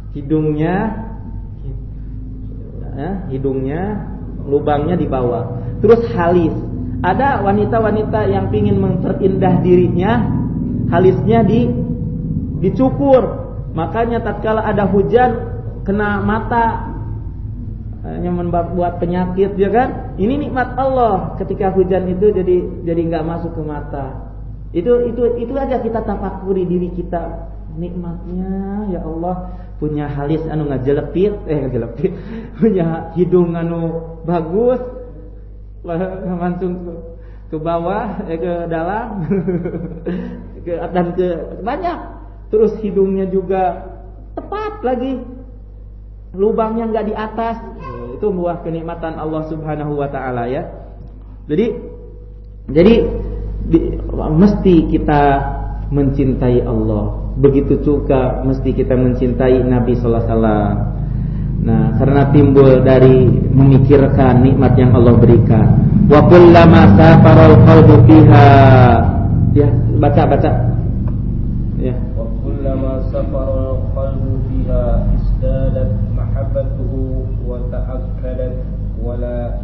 hidungnya, lubangnya di bawah. Terus halis. Ada wanita-wanita yang ingin memperindah dirinya, halisnya dicukur. Makanya tatkala ada hujan kena mata, yang membuat penyakit, ya kan? Ini nikmat Allah. Ketika hujan itu jadi enggak masuk ke mata. Itu aja kita tafakuri diri kita. Nikmatnya ya Allah, punya halis anu ngajelepit, punya hidung anu bagus, langsung ke bawah, ke dalam, dan ke banyak. Terus hidungnya juga tepat lagi, lubangnya enggak di atas. Itu buah kenikmatan Allah Subhanahu wa taala ya. Jadi mesti kita mencintai Allah. Begitu juga mesti kita mencintai Nabi sallallahu alaihi wasallam. Nah, karena timbul dari memikirkan nikmat yang Allah berikan. Wa kullama safaral qalbu fiha. Ya, baca. Ya. Wa kullama safaral qalbu fiha izdadat mahabbatuhu wa ta'akkadat wa la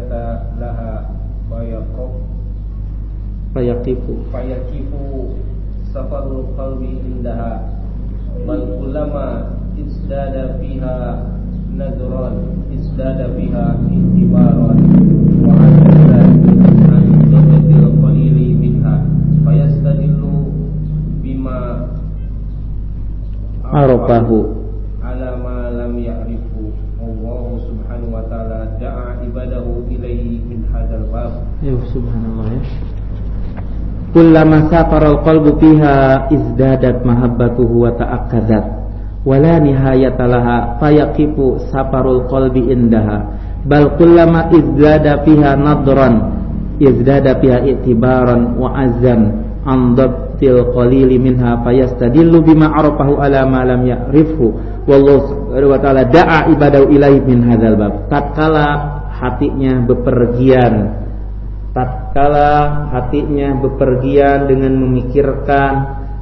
nihayata laha fayaqifu safarul qalbi indaha bal kullama isdada fiha nadran isdada fiha intibaran wa hadza an tadil qalili minha fayastadillu bima arafahu ala ma lam ya'rifu. Allah subhanahu wa ta'ala da'a ibadahu ilaihi min hadzal bab. Ya subhanallah ya. Kullama safara al-qalbu fiha izdadat mahabbatuhu wa ta'akkadat wa la nihayata laha fayaqifu safarul qalbi indaha bal kullama izdada fiha nadran izdada fiha i'tibaran wa azan an dabtil qalili minha fayastadillu bima arafahu ala ma lam ya'rifhu. Wallahu subhanahu wa ta'ala da'a ibadahu ilaihi min hadzal bab. Tatkala hatinya bepergian dengan memikirkan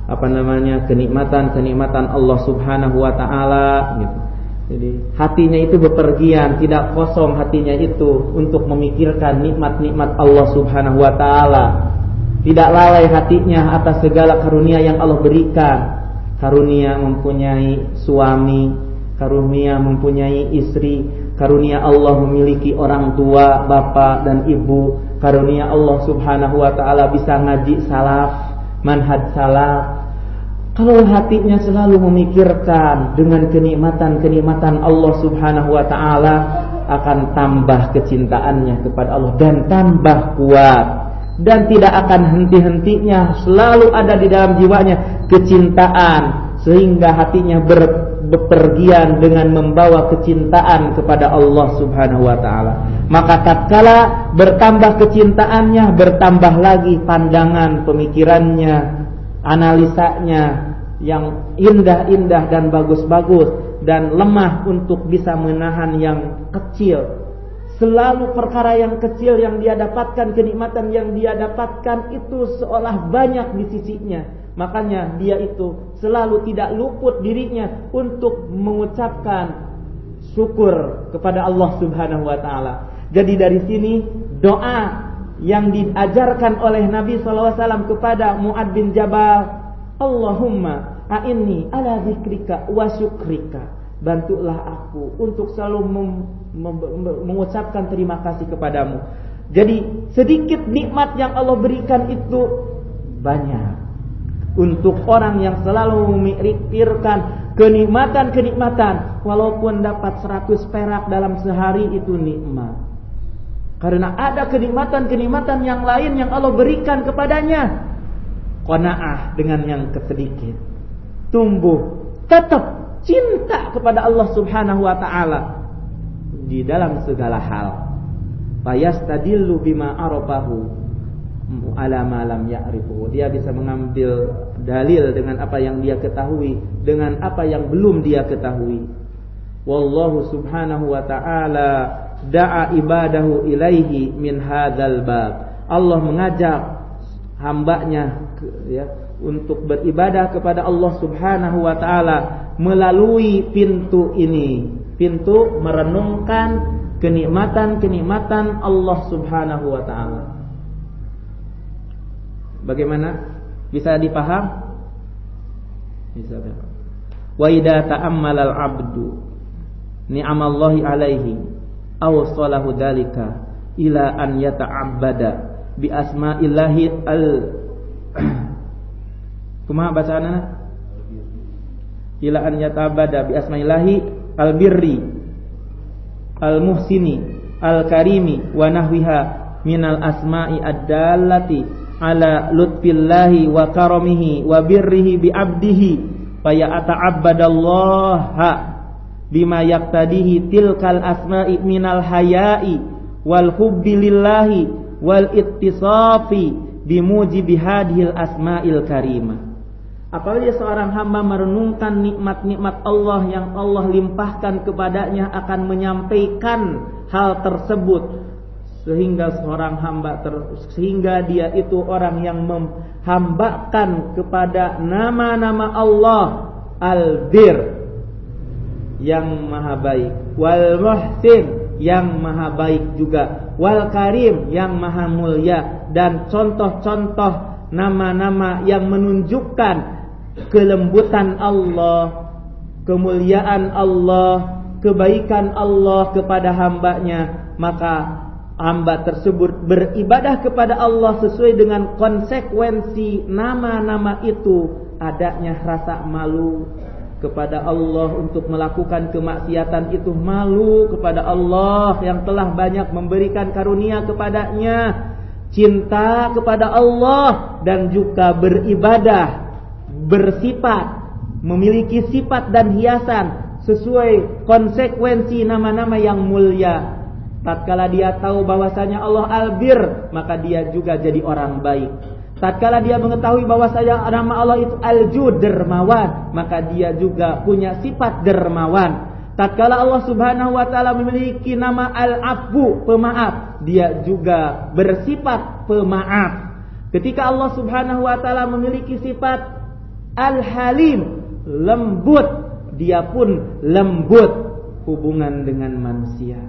kenikmatan Allah Subhanahu wa ta'ala gitu. Jadi hatinya itu bepergian, tidak kosong hatinya itu untuk memikirkan nikmat-nikmat Allah Subhanahu wa ta'ala. Tidak lalai hatinya atas segala karunia yang Allah berikan. Karunia mempunyai suami, karunia mempunyai istri, karunia Allah memiliki orang tua, bapak dan ibu, karunia Allah Subhanahu wa ta'ala bisa ngaji salaf, manhaj salaf. Kalau hatinya selalu memikirkan dengan kenikmatan-kenikmatan Allah Subhanahu wa ta'ala, akan tambah kecintaannya kepada Allah dan tambah kuat. Dan tidak akan henti-hentinya, selalu ada di dalam jiwanya kecintaan, sehingga hatinya bepergian dengan membawa kecintaan kepada Allah Subhanahu wa ta'ala. Maka tatkala bertambah kecintaannya, bertambah lagi pandangan, pemikirannya, analisanya yang indah-indah dan bagus-bagus, dan lemah untuk bisa menahan yang kecil. Selalu perkara yang kecil yang dia dapatkan, kenikmatan yang dia dapatkan itu seolah banyak di sisinya. Makanya dia itu selalu tidak luput dirinya untuk mengucapkan syukur kepada Allah Subhanahu wa ta'ala. Jadi dari sini doa yang diajarkan oleh Nabi SAW kepada Mu'adz bin Jabal, Allahumma a'inni ala zikrika wa syukrika. Bantulah aku untuk selalu mengucapkan terima kasih kepadamu. Jadi sedikit nikmat yang Allah berikan itu banyak. Untuk orang yang selalu memikirkan kenikmatan-kenikmatan, walaupun dapat 100 perak dalam sehari itu nikmat. Karena ada kenikmatan-kenikmatan yang lain yang Allah berikan kepadanya. Qanaah dengan yang sedikit. Tumbuh tetap cinta kepada Allah Subhanahu wa ta'ala di dalam segala hal. Fayastadillu bima arafahu ala ma lam ya'rifuhu. Dia bisa mengambil dalil dengan apa yang dia ketahui, dengan apa yang belum dia ketahui. Wallahu Subhanahu wa ta'ala da'a ibadahu ilaihi min hadzal bab. Allah mengajak hambanya untuk beribadah kepada Allah Subhanahu wa ta'ala melalui pintu ini, pintu merenungkan kenikmatan-kenikmatan Allah Subhanahu wa ta'ala. Bagaimana? Bisa dipaham? Bisa dipaham. Wa idza ta'ammala al-'abdu ni'amallahi 'alaihi aw salahu dzalika ila an yata'abbada bi asma'illahi kumaha bacaanna? Ila an yatabada bi asma'illahi al-birri al-muhsini al-karimi wa nahwiha minal asma'i ad-dallati ala lutfillahi wa karamihi wa birrihi bi abdihi fa yata'abbadallaha bima yaqtadihi tilkal asma'i minal haya'i wal hubbi lillahi wal ittisafi bimujibi hadhil asma'il karimah. Apabila seorang hamba merenungkan nikmat-nikmat Allah yang Allah limpahkan kepadanya, akan menyampaikan hal tersebut sehingga sehingga dia itu orang yang menghambakan kepada nama-nama Allah, Al-Bir yang maha baik, Wal Muhsin yang maha baik juga, Wal Karim yang maha mulia, dan contoh-contoh nama-nama yang menunjukkan kelembutan Allah, kemuliaan Allah, kebaikan Allah kepada hambanya, maka hamba tersebut beribadah kepada Allah sesuai dengan konsekuensi nama-nama itu. Adanya rasa malu kepada Allah untuk melakukan kemaksiatan itu, malu kepada Allah yang telah banyak memberikan karunia kepadanya, cinta kepada Allah, dan juga beribadah, bersifat, memiliki sifat dan hiasan sesuai konsekuensi nama-nama yang mulia. Tatkala dia tahu bahwasanya Allah Al-Bir, maka dia juga jadi orang baik. Tatkala dia mengetahui bahwasanya nama Allah itu Al-Jud, dermawan, maka dia juga punya sifat dermawan. Tatkala Allah Subhanahu wa taala memiliki nama Al-Afu, pemaaf, dia juga bersifat pemaaf. Ketika Allah Subhanahu wa taala memiliki sifat Al-Halim, lembut, dia pun lembut hubungan dengan manusia.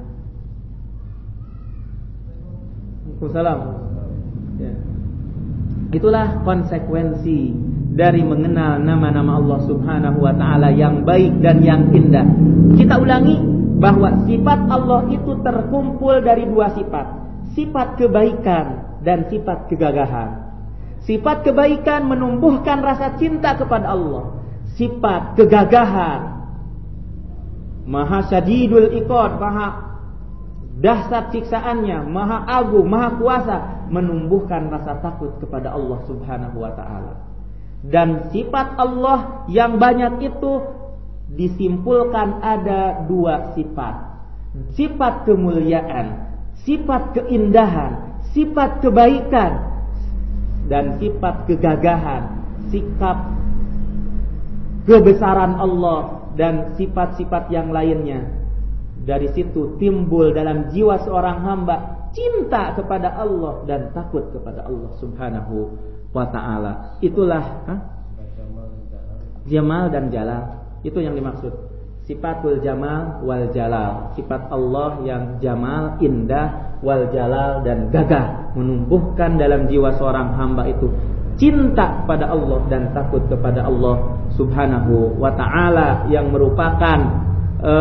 Waalaikumsalam. Ya. Itulah konsekuensi dari mengenal nama-nama Allah Subhanahu wa taala yang baik dan yang indah. Kita ulangi bahwa sifat Allah itu terkumpul dari dua sifat. Sifat kebaikan dan sifat kegagahan. Sifat kebaikan menumbuhkan rasa cinta kepada Allah. Sifat kegagahan, Maha Syadidul Iqad, Maha dahsyat siksaannya, Maha Agung, Maha Kuasa, menumbuhkan rasa takut kepada Allah Subhanahu wa taala. Dan sifat Allah yang banyak itu disimpulkan ada dua sifat. Sifat kemuliaan, sifat keindahan, sifat kebaikan, dan sifat kegagahan, sikap kebesaran Allah, dan sifat-sifat yang lainnya. Dari situ timbul dalam jiwa seorang hamba cinta kepada Allah dan takut kepada Allah Subhanahu wa ta'ala. Itulah Jamal dan Jalal. Itu yang dimaksud. Sifatul Jamal wal Jalal. Sifat Allah yang Jamal, indah, wal Jalal, dan gagah. Menumbuhkan dalam jiwa seorang hamba itu cinta kepada Allah dan takut kepada Allah Subhanahu wa ta'ala, yang merupakan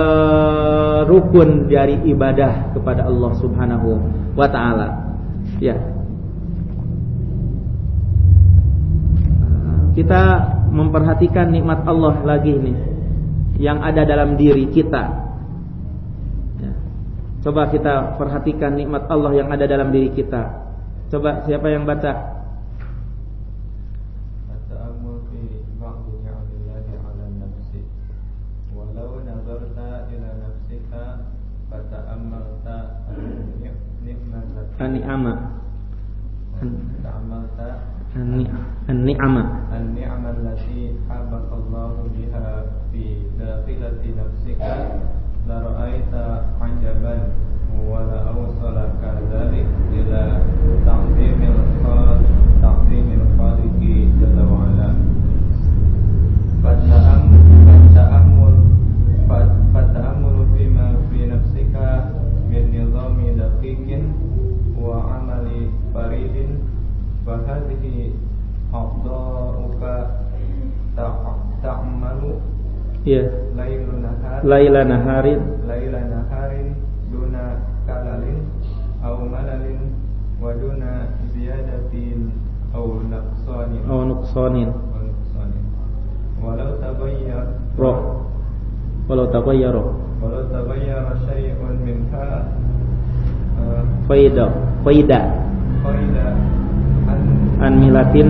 rukun dari ibadah kepada Allah Subhanahu wa ta'ala. Ya. Kita memperhatikan nikmat Allah lagi nih yang ada dalam diri kita. Ya. Coba kita perhatikan nikmat Allah yang ada dalam diri kita. Coba siapa yang baca? An-ni'ama an-ni'ama allati habakallahu biha fi dakhilati nafsika la ra'aita 'ajaban wa la awsalaka dzalik ila ta'zimil khaliqi jalla wa ala. Fata'ammul bima fi nafsika min nizami daqiqin wa amali faridin wa hadhihi a'dha'uka ta'malu laila naharin duna kalalin aw malalin wa duna ziyadatin aw nuqsanin walau tabayyara syai'un minha Faida an milatin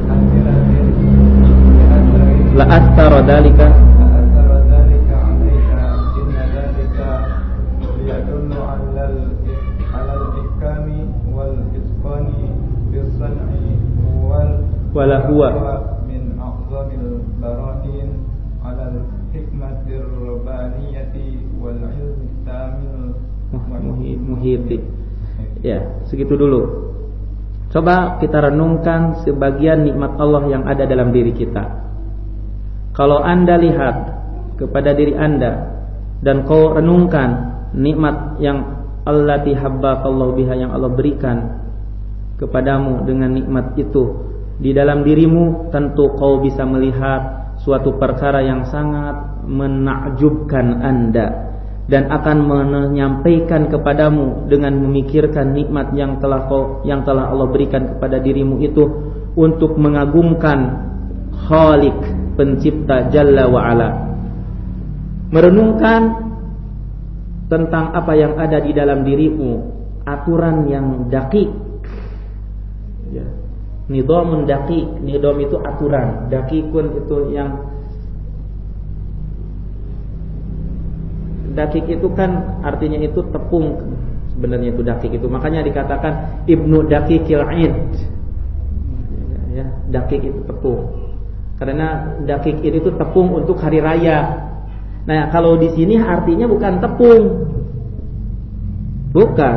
la astara dalika alaika inna dalika yadullu ala al-ikami wal itqani bis-san'i wala huwa min a'zamil barahin ala al-hikmatir rabbaniyati wal ilmi tamil muhiti. Ya, segitu dulu. Coba kita renungkan sebagian nikmat Allah yang ada dalam diri kita. Kalau Anda lihat kepada diri Anda dan kau renungkan nikmat yang allati habbakallahu biha, yang Allah berikan kepadamu, dengan nikmat itu di dalam dirimu tentu kau bisa melihat suatu perkara yang sangat menakjubkan Anda, dan akan menyampaikan kepadamu dengan memikirkan nikmat yang telah Allah berikan kepada dirimu itu, untuk mengagungkan Khalik, pencipta Jalla wa Ala. Merenungkan tentang apa yang ada di dalam dirimu, aturan yang dakik, ya. Nidhamun dakik, nidham itu aturan, dakikun itu yang dakik itu kan artinya itu tepung, sebenarnya itu dakik itu. Makanya dikatakan Ibnu Dakikil Id. Ya, dakik itu tepung. Karena dakik itu tepung untuk hari raya. Nah, kalau di sini artinya bukan tepung. Bukan.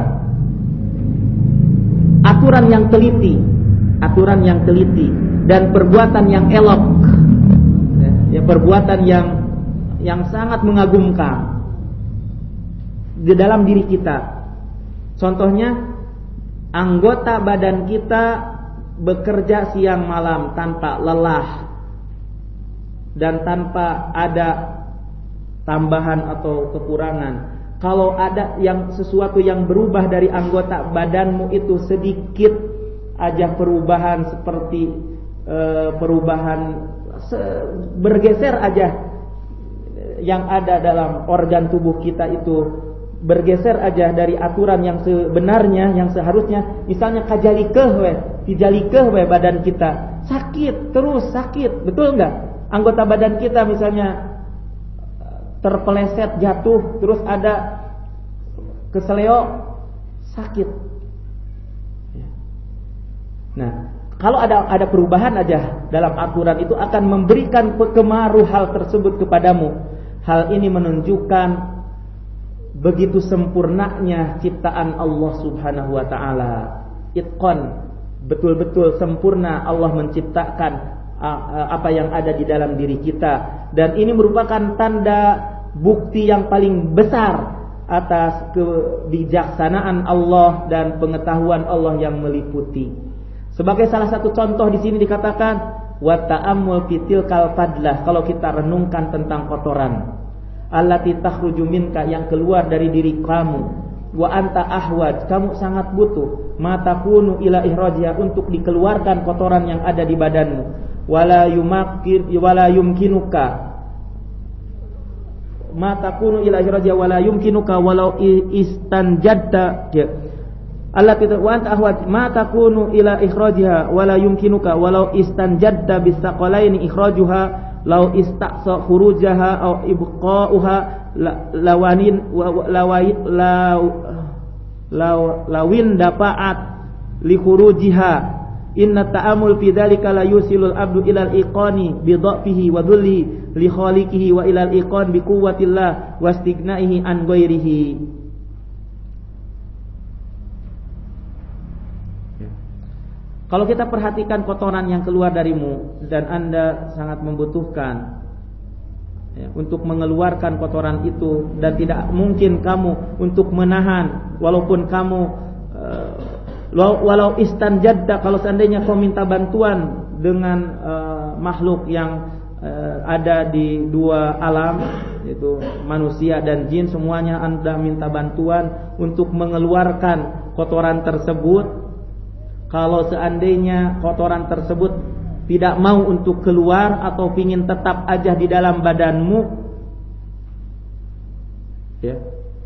Aturan yang teliti dan perbuatan yang elok. Ya, perbuatan yang sangat mengagumkan di dalam diri kita. Contohnya, anggota badan kita bekerja siang malam tanpa lelah dan tanpa ada tambahan atau kekurangan. Kalau ada sesuatu yang berubah dari anggota badanmu itu sedikit aja perubahan, seperti bergeser aja yang ada dalam organ tubuh kita itu, bergeser aja dari aturan yang sebenarnya, yang seharusnya. Misalnya tijalikeh we badan kita sakit, terus sakit, betul enggak? Anggota badan kita misalnya terpeleset jatuh, terus ada keseleo, sakit. Nah, kalau ada perubahan aja dalam aturan itu akan memberikan pengaruh hal tersebut kepadamu. Hal ini menunjukkan begitu sempurnanya ciptaan Allah Subhanahu wa taala. Itqan, betul-betul sempurna Allah menciptakan apa yang ada di dalam diri kita, dan ini merupakan tanda bukti yang paling besar atas kebijaksanaan Allah dan pengetahuan Allah yang meliputi. Sebagai salah satu contoh di sini dikatakan wa ta'ammul fitil kal fadlah, kalau kita renungkan tentang kotoran allati takhruju minka, yang keluar dari diri kamu, wa anta ahwaj, kamu sangat butuh, ma takunu ila ihrajiha, untuk dikeluarkan kotoran yang ada di badanmu, wala yumkinuka ma takunu ila ihrajiha wala yumkinuka walau istanjadta, allati wa anta ahwaj ma takunu ila ihrajiha wala yumkinuka walau istanjadta bisaqalaini ihrajuha law istaqsa khurujaha aw ibqa'uha lawin dafa'at li khurujiha. Inna ta'amul fi dzalika la yusilul abdu ilal iqani bi dha'fihi wa dhullihi li khaliqihi wa ilal iqan bi quwwatillah wastighnaihi an ghairihi. Kalau kita perhatikan kotoran yang keluar darimu dan Anda sangat membutuhkan untuk mengeluarkan kotoran itu, dan tidak mungkin kamu untuk menahan, walaupun kamu walau istanjadda, kalau seandainya kau minta bantuan dengan makhluk yang ada di dua alam, yaitu manusia dan jin, semuanya Anda minta bantuan untuk mengeluarkan kotoran tersebut. Kalau seandainya kotoran tersebut tidak mau untuk keluar atau ingin tetap aja di dalam badanmu, ya.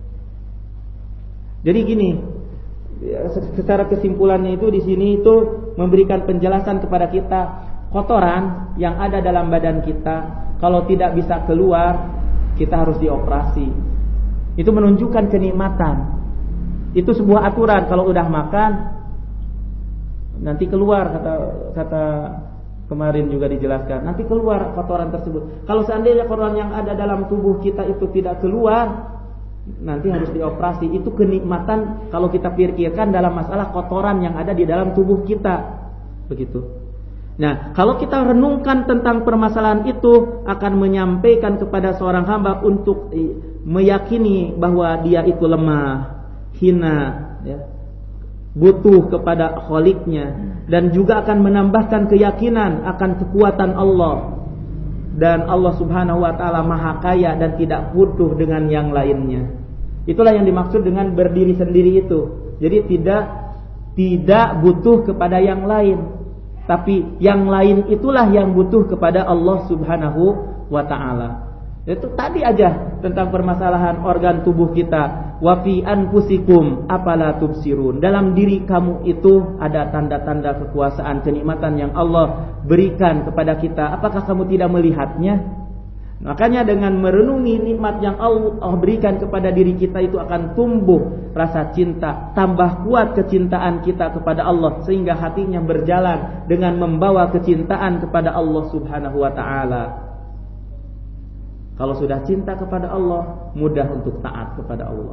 Jadi gini, secara kesimpulannya itu di sini itu memberikan penjelasan kepada kita, kotoran yang ada dalam badan kita kalau tidak bisa keluar, kita harus dioperasi. Itu menunjukkan kenikmatan. Itu sebuah aturan. Kalau udah makan nanti keluar, kata kemarin juga dijelaskan, nanti keluar kotoran tersebut. Kalau seandainya kotoran yang ada dalam tubuh kita itu tidak keluar, nanti harus dioperasi. Itu kenikmatan kalau kita pikirkan dalam masalah kotoran yang ada di dalam tubuh kita. Begitu. Nah, kalau kita renungkan tentang permasalahan itu, akan menyampaikan kepada seorang hamba untuk meyakini bahwa dia itu lemah, hina, ya, butuh kepada Khaliqnya, dan juga akan menambahkan keyakinan akan kekuatan Allah, dan Allah Subhanahu wa taala Maha Kaya dan tidak butuh dengan yang lainnya. Itulah yang dimaksud dengan berdiri sendiri itu. Jadi tidak butuh kepada yang lain, tapi yang lain itulah yang butuh kepada Allah Subhanahu wa taala. Itu tadi aja tentang permasalahan organ tubuh kita. Wa fi anfusikum afala tubsirun. Dalam diri kamu itu ada tanda-tanda kekuasaan, kenikmatan yang Allah berikan kepada kita. Apakah kamu tidak melihatnya? Makanya dengan merenungi nikmat yang Allah berikan kepada diri kita itu akan tumbuh rasa cinta, tambah kuat kecintaan kita kepada Allah, sehingga hatinya berjalan dengan membawa kecintaan kepada Allah Subhanahu wa taala. Kalau sudah cinta kepada Allah, mudah untuk taat kepada Allah.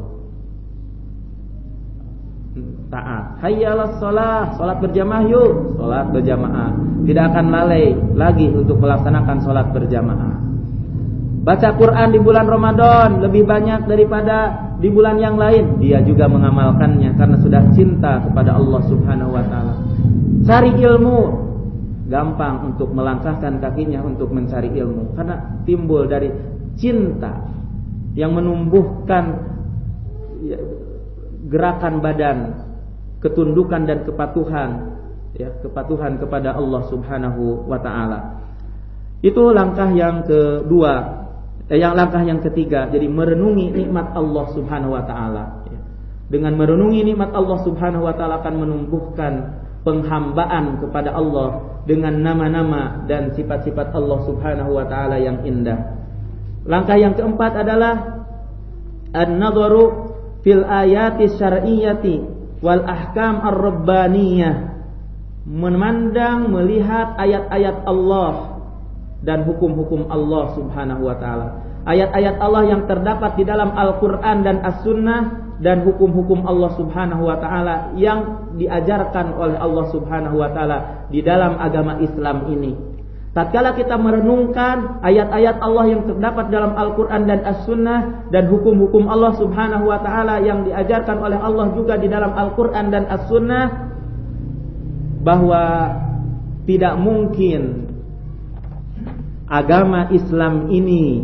Taat. Hayya 'alas shalah, salat berjamaah yuk, salat berjamaah. Tidak akan lalai lagi untuk melaksanakan salat berjamaah. Baca Quran di bulan Ramadan lebih banyak daripada di bulan yang lain, dia juga mengamalkannya karena sudah cinta kepada Allah Subhanahu wa taala. Cari ilmu, gampang untuk melangkahkan kakinya untuk mencari ilmu karena timbul dari cinta yang menumbuhkan gerakan badan, ketundukan dan kepatuhan, kepatuhan kepada Allah Subhanahu wa taala. Itu langkah yang kedua. Langkah yang ketiga, jadi merenungi nikmat Allah Subhanahu wa taala. Dengan merenungi nikmat Allah Subhanahu wa taala akan menumbuhkan penghambaan kepada Allah dengan nama-nama dan sifat-sifat Allah Subhanahu wa taala yang indah. Langkah yang keempat adalah an-nadharu fil ayati syar'iyyati wal ahkam ar-rabbaniyah. Memandang, melihat ayat-ayat Allah dan hukum-hukum Allah Subhanahu wa taala. Ayat-ayat Allah yang terdapat di dalam Al-Qur'an dan As-Sunnah, dan hukum-hukum Allah Subhanahu wa taala yang diajarkan oleh Allah Subhanahu wa taala di dalam agama Islam ini. Tatkala kita merenungkan ayat-ayat Allah yang terdapat dalam Al-Qur'an dan As-Sunnah, dan hukum-hukum Allah Subhanahu wa taala yang diajarkan oleh Allah juga di dalam Al-Qur'an dan As-Sunnah, bahwa tidak mungkin agama Islam ini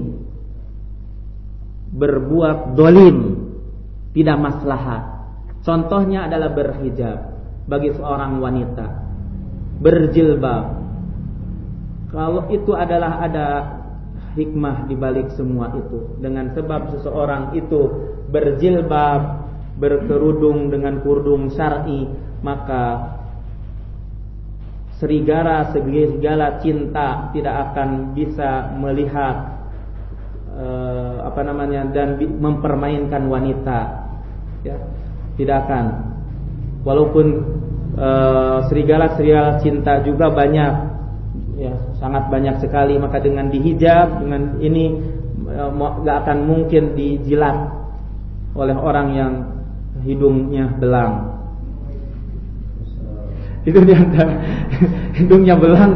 berbuat dolim, tidak maslahat. Contohnya adalah berhijab bagi seorang wanita, berjilbab. Kalau itu adalah ada hikmah di balik semua itu, dengan sebab seseorang itu berjilbab, berkerudung dengan kerudung syar'i, maka segala cinta tidak akan bisa melihat dan mempermainkan wanita, tidak akan. Walaupun serigala cinta juga banyak, sangat banyak sekali, maka dengan dihijab, dengan ini gak akan mungkin dijilat oleh orang yang hidungnya belang. Itu di antara hidungnya belang.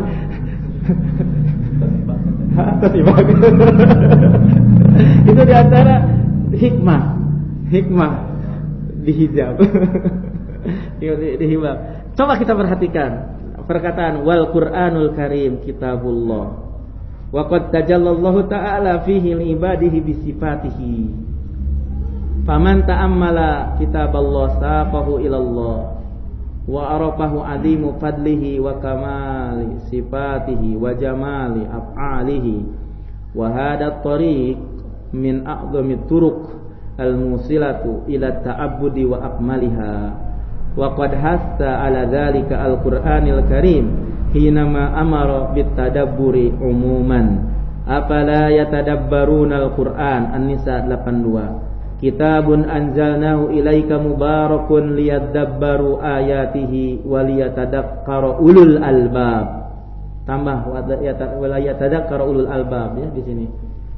Itu di antara hikmah dihijab. Dihijab. Coba kita perhatikan perkataan wal Qur'anul Karim kitabullah. Wa qad tajallallahu ta'ala fihi li ibadihi bi sifatihi. Faman ta'ammala kitaballah saqahu ila Allah. Wa arafahu azimu fadlihi wa kamali sifatihi wa jamali af'alihi wa hadha at-tariq min a'zami turuq al-musilatu ila ta'abbudi wa akmaliha wa qad hassa ala dhalika al-Qur'anil Karim hinama amara bitadabburi umuman afala yatadabbaruna al-Qur'an An-Nisa 82. Kitabun anzalnahu ilaika mubarakun liyadabbaru ayatihi wa liyatadakkara ulul albab. Tambah wa liyatadakkara ulul albab di sini.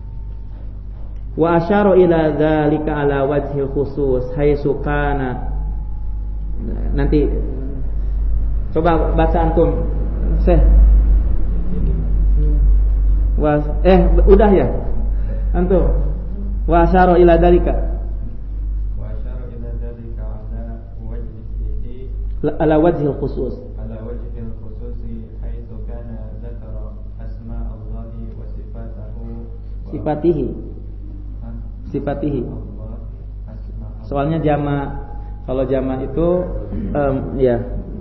Wa asyara ila dzalika ala wajhil khusus haitsu kana. Nanti coba baca antum. Udah ya? Antum. Wa asyara ila dzalika ala wajhil khusus. Ala wajhil khususi haitsu kana dzakara asma'allahi wa sifatihi. Soalnya jama, kalau jama itu ya.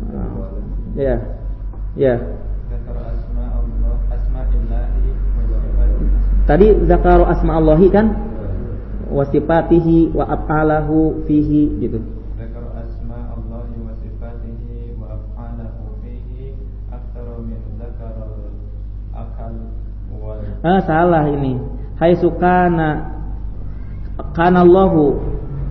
Tadi zakaru asma'allahi kan, wa sifatihi wa af'alahu fihi gitu. Zakaru asma'allahi wa sifatihi wa af'alahu fihi aktsara min zakarul akal wal. Salah ini. Haitsu kana Allahu.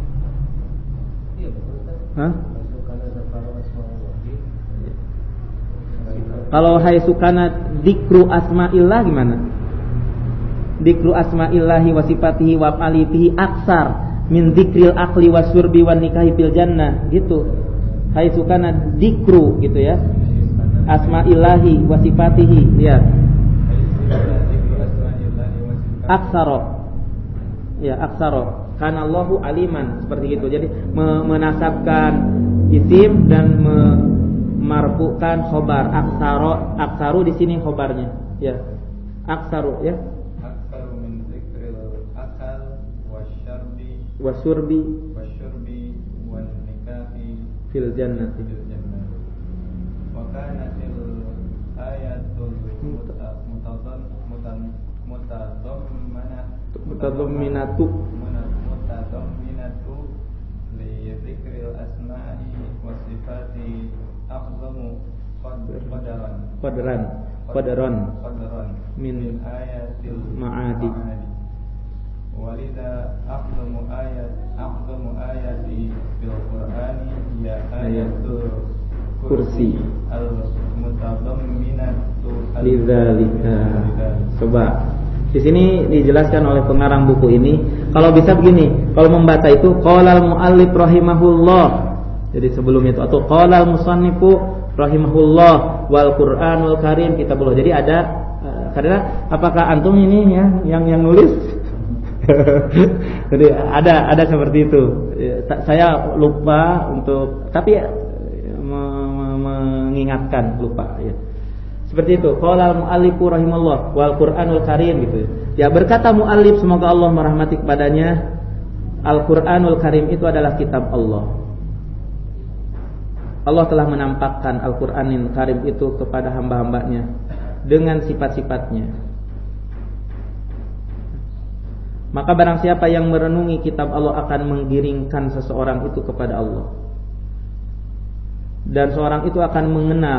Kalau haitsu kana dzikru asma'illah gimana? Dzikru asma'illahi wa sifatihi wa af'alihi aksar min dzikril aqli wasyurbi wan nikahi fil jannah gitu. Haitsu kana dzikru gitu ya. Asma'illahi wa sifatihi ya. Aksara. Ya, aksara. Kana Allahu aliman seperti itu. Jadi menasabkan isim dan marfu'kan khobar. Aksaru di sini khobarnya ya. Aksaru ya. Wasyurbi wan nikahi fil jannati. Wa kanatil ayatul mutadamminatu li dzikril asma'i wa sifati aqdamu qadran min ayatil ma'adi. Walidha aqdamu ayati bil Qur'ani ya ayatul kursi al-mutadamminatu lidzalika. Coba di sini dijelaskan oleh pengarang buku ini, kalau bisa begini, kalau membaca itu qalal muallif rahimahullah. Jadi sebelum itu atau qalal musannifu rahimahullah wal Qur'anul Karim kitabullah. Jadi ada karena apakah antum ini ya yang nulis? Jadi ada seperti itu. Saya lupa untuk, tapi mengingatkan lupa ya. Seperti itu. Qala al-mu'allifu rahimallah wal Qur'anul Karim gitu. Ya, berkata muallif semoga Allah merahmati kepadanya, Al-Qur'anul Karim itu adalah kitab Allah. Allah telah menampakkan Al-Qur'anul Karim itu kepada hamba-hambanya dengan sifat-sifatnya. Maka barang siapa yang merenungi kitab Allah akan menggiringkan seseorang itu kepada Allah. Dan seorang itu akan mengenal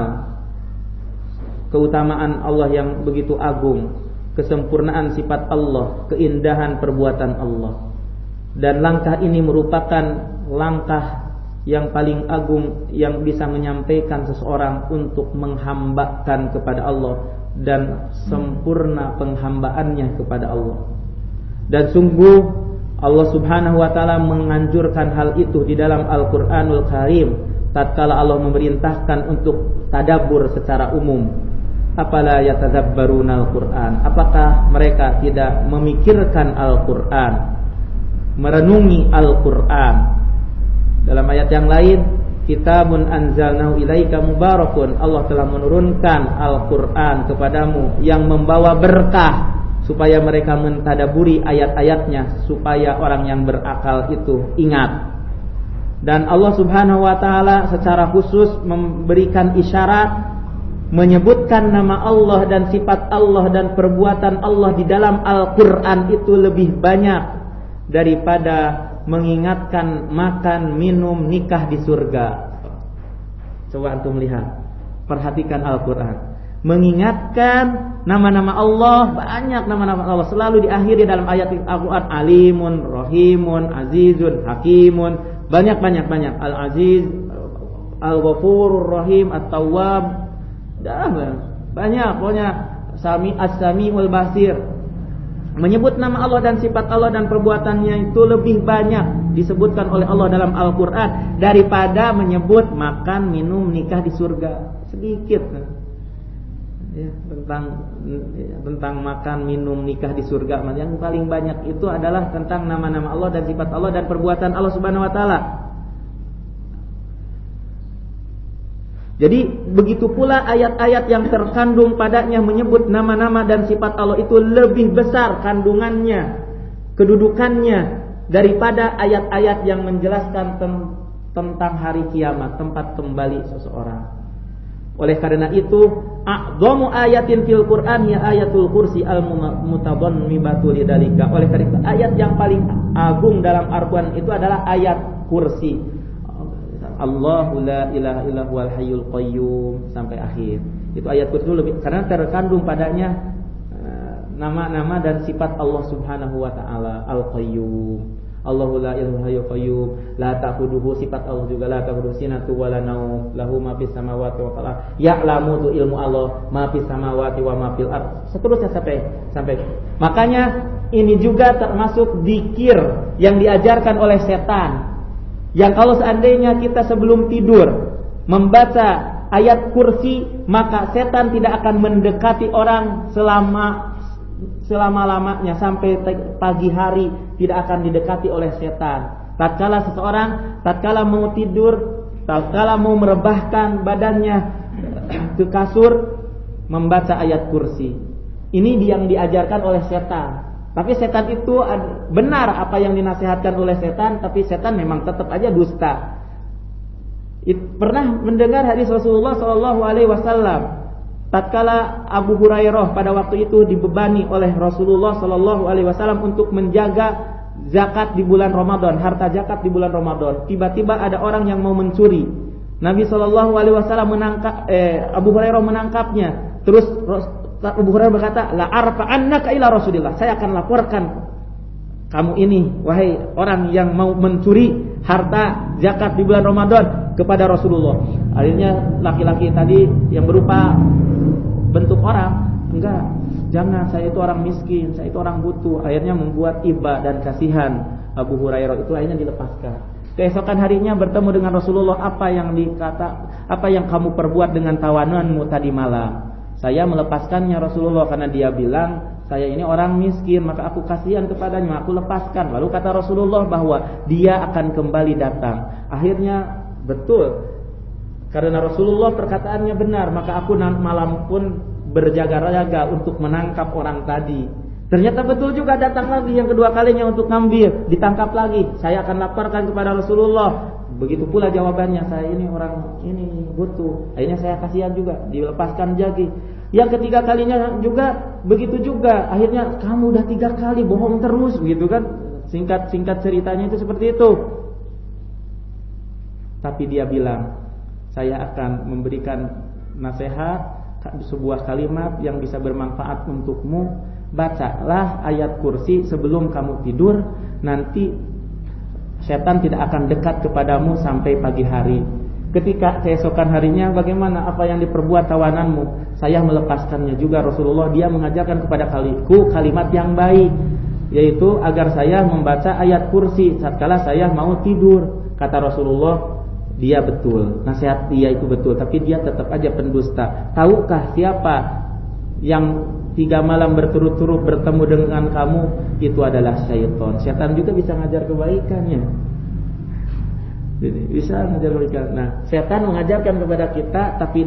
keutamaan Allah yang begitu agung, kesempurnaan sifat Allah, keindahan perbuatan Allah. Dan langkah ini merupakan langkah yang paling agung yang bisa menyampaikan seseorang untuk menghambakan kepada Allah dan sempurna penghambaannya kepada Allah. Dan sungguh Allah Subhanahu wa taala menganjurkan hal itu di dalam Al-Qur'anul Karim tatkala Allah memerintahkan untuk tadabbur secara umum. Afala yatadabbarunal Qur'an? Apakah mereka tidak memikirkan Al-Qur'an, merenungi Al-Qur'an? Dalam ayat yang lain, kitabun anzalnahu ilaika mubarakun. Allah telah menurunkan Al-Qur'an kepadamu yang membawa berkah, supaya mereka mentadaburi ayat-ayatnya, supaya orang yang berakal itu ingat. Dan Allah Subhanahu wa taala secara khusus memberikan isyarat, menyebutkan nama Allah dan sifat Allah dan perbuatan Allah di dalam Al-Qur'an itu lebih banyak daripada mengingatkan makan, minum, nikah di surga. Coba antum lihat, perhatikan Al-Qur'an. Mengingatkan nama-nama Allah, banyak nama-nama Allah selalu diakhiri dalam ayat Al-Qur'an. Alimun, Rahimun, Azizun, Hakimun, banyak Al-Aziz, Al-Ghafurur Rahim, At-Tawwab. Banyak, pokoknya As-Sami'ul Basir. Menyebut nama Allah dan sifat Allah dan perbuatannya itu lebih banyak disebutkan oleh Allah dalam Al-Qur'an daripada menyebut makan, minum, nikah di surga. Sedikit ya, tentang makan, minum, nikah di surga. Yang paling banyak itu adalah tentang nama-nama Allah dan sifat Allah dan perbuatan Allah Subhanahu wa taala. Jadi begitu pula ayat-ayat yang terkandung padanya menyebut nama-nama dan sifat Allah itu lebih besar kandungannya, kedudukannya daripada ayat-ayat yang menjelaskan tentang hari kiamat, tempat kembali seseorang. Oleh karena itu, a'dhamu ayatin fil Qur'an ya ayatul kursi al-mutadhammibatu lidzalika. Oleh karena itu, ayat yang paling agung dalam Al-Qur'an itu adalah ayat kursi. Allahu la ilaha illa huwal hayyul qayyum sampai akhir. Itu ayat kursi lebih karena terkandung padanya nama-nama dan sifat Allah Subhanahu wa taala, Al-Qayyum. Allahu la ilaha illa qayyum, la ta'khudhuhu, sifat Allah juga la ta'khudhuhu sinatu wa la naum, lahu ma fis samawati wa fil ardh. Ya'lamu tu ilmu Allah ma fis samawati wa ma fil ardh. Seterusnya sampai. Makanya ini juga termasuk zikir yang diajarkan oleh setan. Yang kalau seandainya kita sebelum tidur membaca ayat kursi, maka setan tidak akan mendekati orang selama-lamanya sampai pagi hari, tidak akan didekati oleh setan. Tatkala mau tidur, tatkala mau merebahkan badannya ke kasur, membaca ayat kursi. Ini yang diajarkan oleh setan. Tapi setan itu benar apa yang dinasihatkan oleh setan, tapi setan memang tetap aja dusta. Pernah mendengar hadis Rasulullah SAW tatkala Abu Hurairah pada waktu itu dibebani oleh Rasulullah SAW untuk menjaga zakat di bulan Ramadan, harta zakat di bulan Ramadan. Tiba-tiba ada orang yang mau mencuri. Nabi SAW Abu Hurairah menangkapnya. Terus Abu Hurairah berkata, la arfa'annaka ila Rasulillah. Saya akan laporkan kamu ini, wahai orang yang mau mencuri harta zakat di bulan Ramadan, kepada Rasulullah. Akhirnya laki-laki tadi yang berupa bentuk orang, enggak, jangan, saya itu orang miskin, saya itu orang butuh. Akhirnya membuat iba dan kasihan Abu Hurairah itu, akhirnya dilepaskan. Keesokan harinya bertemu dengan Rasulullah, apa yang kamu perbuat dengan tawananmu tadi malam? Saya melepaskannya Rasulullah karena dia bilang saya ini orang miskin, maka aku kasihan kepadanya, aku lepaskan. Lalu kata Rasulullah bahwa dia akan kembali datang. Akhirnya betul, karena Rasulullah perkataannya benar, maka aku malam pun berjaga-jaga untuk menangkap orang tadi. Ternyata betul juga, datang lagi yang kedua kalinya untuk ngambil, ditangkap lagi. Saya akan laporkan kepada Rasulullah. Begitu pula jawabannya, saya ini orang ini butuh. Akhirnya saya kasihan juga, dilepaskan lagi. Yang ketiga kalinya juga begitu juga. Akhirnya kamu udah 3 kali bohong terus, begitu kan? Singkat ceritanya itu seperti itu. Tapi dia bilang, saya akan memberikan nasihat, sebuah kalimat yang bisa bermanfaat untukmu. Bacalah ayat kursi sebelum kamu tidur, nanti setan tidak akan dekat kepadamu sampai pagi hari. Ketika keesokan harinya, bagaimana apa yang diperbuat tawananmu? Saya melepaskannya juga Rasulullah. Dia mengajarkan kepada kalimat yang baik, yaitu agar saya membaca ayat kursi tatkala saya mau tidur. Kata Rasulullah, dia betul, nasihat dia itu betul, tapi dia tetap aja pendusta. Tahukah siapa yang 3 malam berturut-turut bertemu dengan kamu? Itu adalah syaitan. Syaitan juga bisa ngajar kebaikannya. Jadi bisa ngajar kebaikan. Nah, syaitan mengajarkan kepada kita, tapi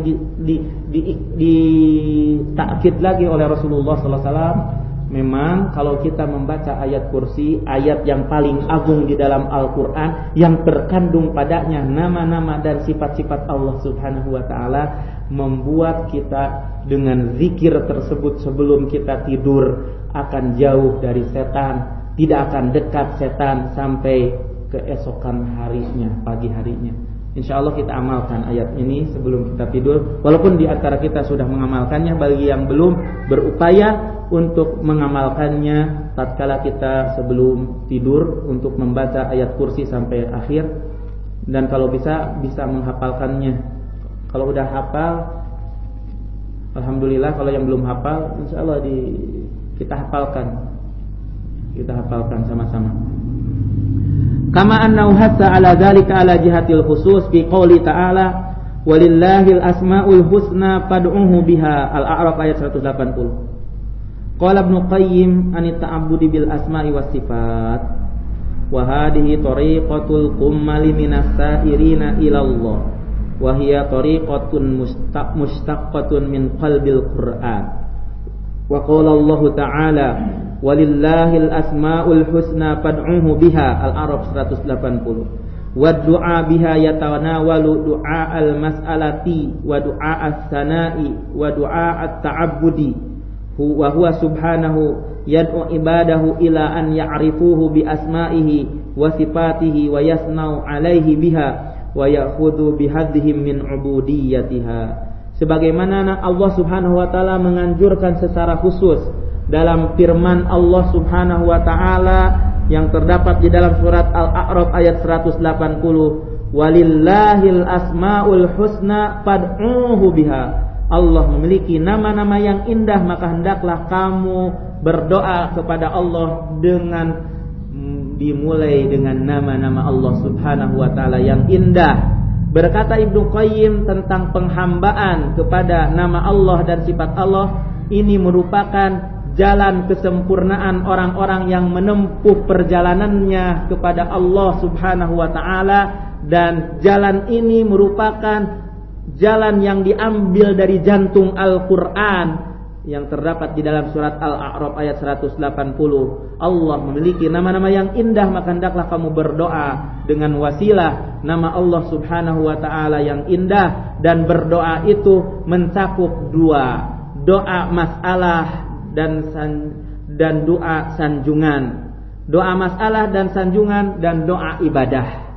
ditakkid lagi oleh Rasulullah SAW. Memang kalau kita membaca ayat kursi, ayat yang paling agung di dalam Al-Quran, yang terkandung padanya nama-nama dan sifat-sifat Allah Subhanahu wa ta'ala, membuat kita dengan zikir tersebut sebelum kita tidur akan jauh dari setan, tidak akan dekat setan sampai keesokan harinya, pagi harinya. InsyaAllah kita amalkan ayat ini sebelum kita tidur. Walaupun di antara kita sudah mengamalkannya, bagi yang belum, berupaya untuk mengamalkannya tatkala kita sebelum tidur, untuk membaca ayat kursi sampai akhir. Dan kalau bisa menghafalkannya. Kalau udah hafal, alhamdulillah. Kalau yang belum hafal, insyaallah kita hafalkan. Kita hafalkan sama-sama. Kama annahu hatta ala dzalika ala jihatil khusus fi qouli ta'ala walillahil asmaul husna fad'uhu biha. Al-A'raf ayat 180. Qala Ibnu Qayyim an ta'abbudi bil asma'i was sifat wa hadhihi tariqatul kummali minas sa'irina ila Allah wa hiya tariqatun mustaqqatun min qalbil Qur'an. Wa qala Allah Ta'ala walillahil asmaul husna fad'uhu biha, Al-A'raf 180. Wa du'a biha yatanawalu du'a al-mas'alati wa du'a as-sana'i wa du'a at-ta'abbudi wa huwa subhanahu yad'u ibadahu ila an ya'rifuhu bi asma'ihi wa sifatihi wa yasna'u 'alaihi biha wa ya'khudhu bihadzihim min 'ubudiyyatiha. Sebagaimana Allah Subhanahu wa taala menganjurkan secara khusus dalam firman Allah Subhanahu wa taala yang terdapat di dalam surat Al-A'raf ayat 180, walillahil asmaul husna fad'uhu biha. Allah memiliki nama-nama yang indah, maka hendaklah kamu berdoa kepada Allah dengan dimulai dengan nama-nama Allah Subhanahu wa taala yang indah. Berkata Ibnu Qayyim tentang penghambaan kepada nama Allah dan sifat Allah, ini merupakan jalan kesempurnaan orang-orang yang menempuh perjalanannya kepada Allah Subhanahu wa taala, dan jalan ini merupakan jalan yang diambil dari jantung Al-Qur'an yang terdapat di dalam surat Al-A'raf ayat 180. Allah memiliki nama-nama yang indah, maka hendaklah kamu berdoa dengan wasilah nama Allah Subhanahu wa taala yang indah, dan berdoa itu mencakup dua, doa masalah dan doa sanjungan. Doa masalah dan sanjungan, dan doa ibadah.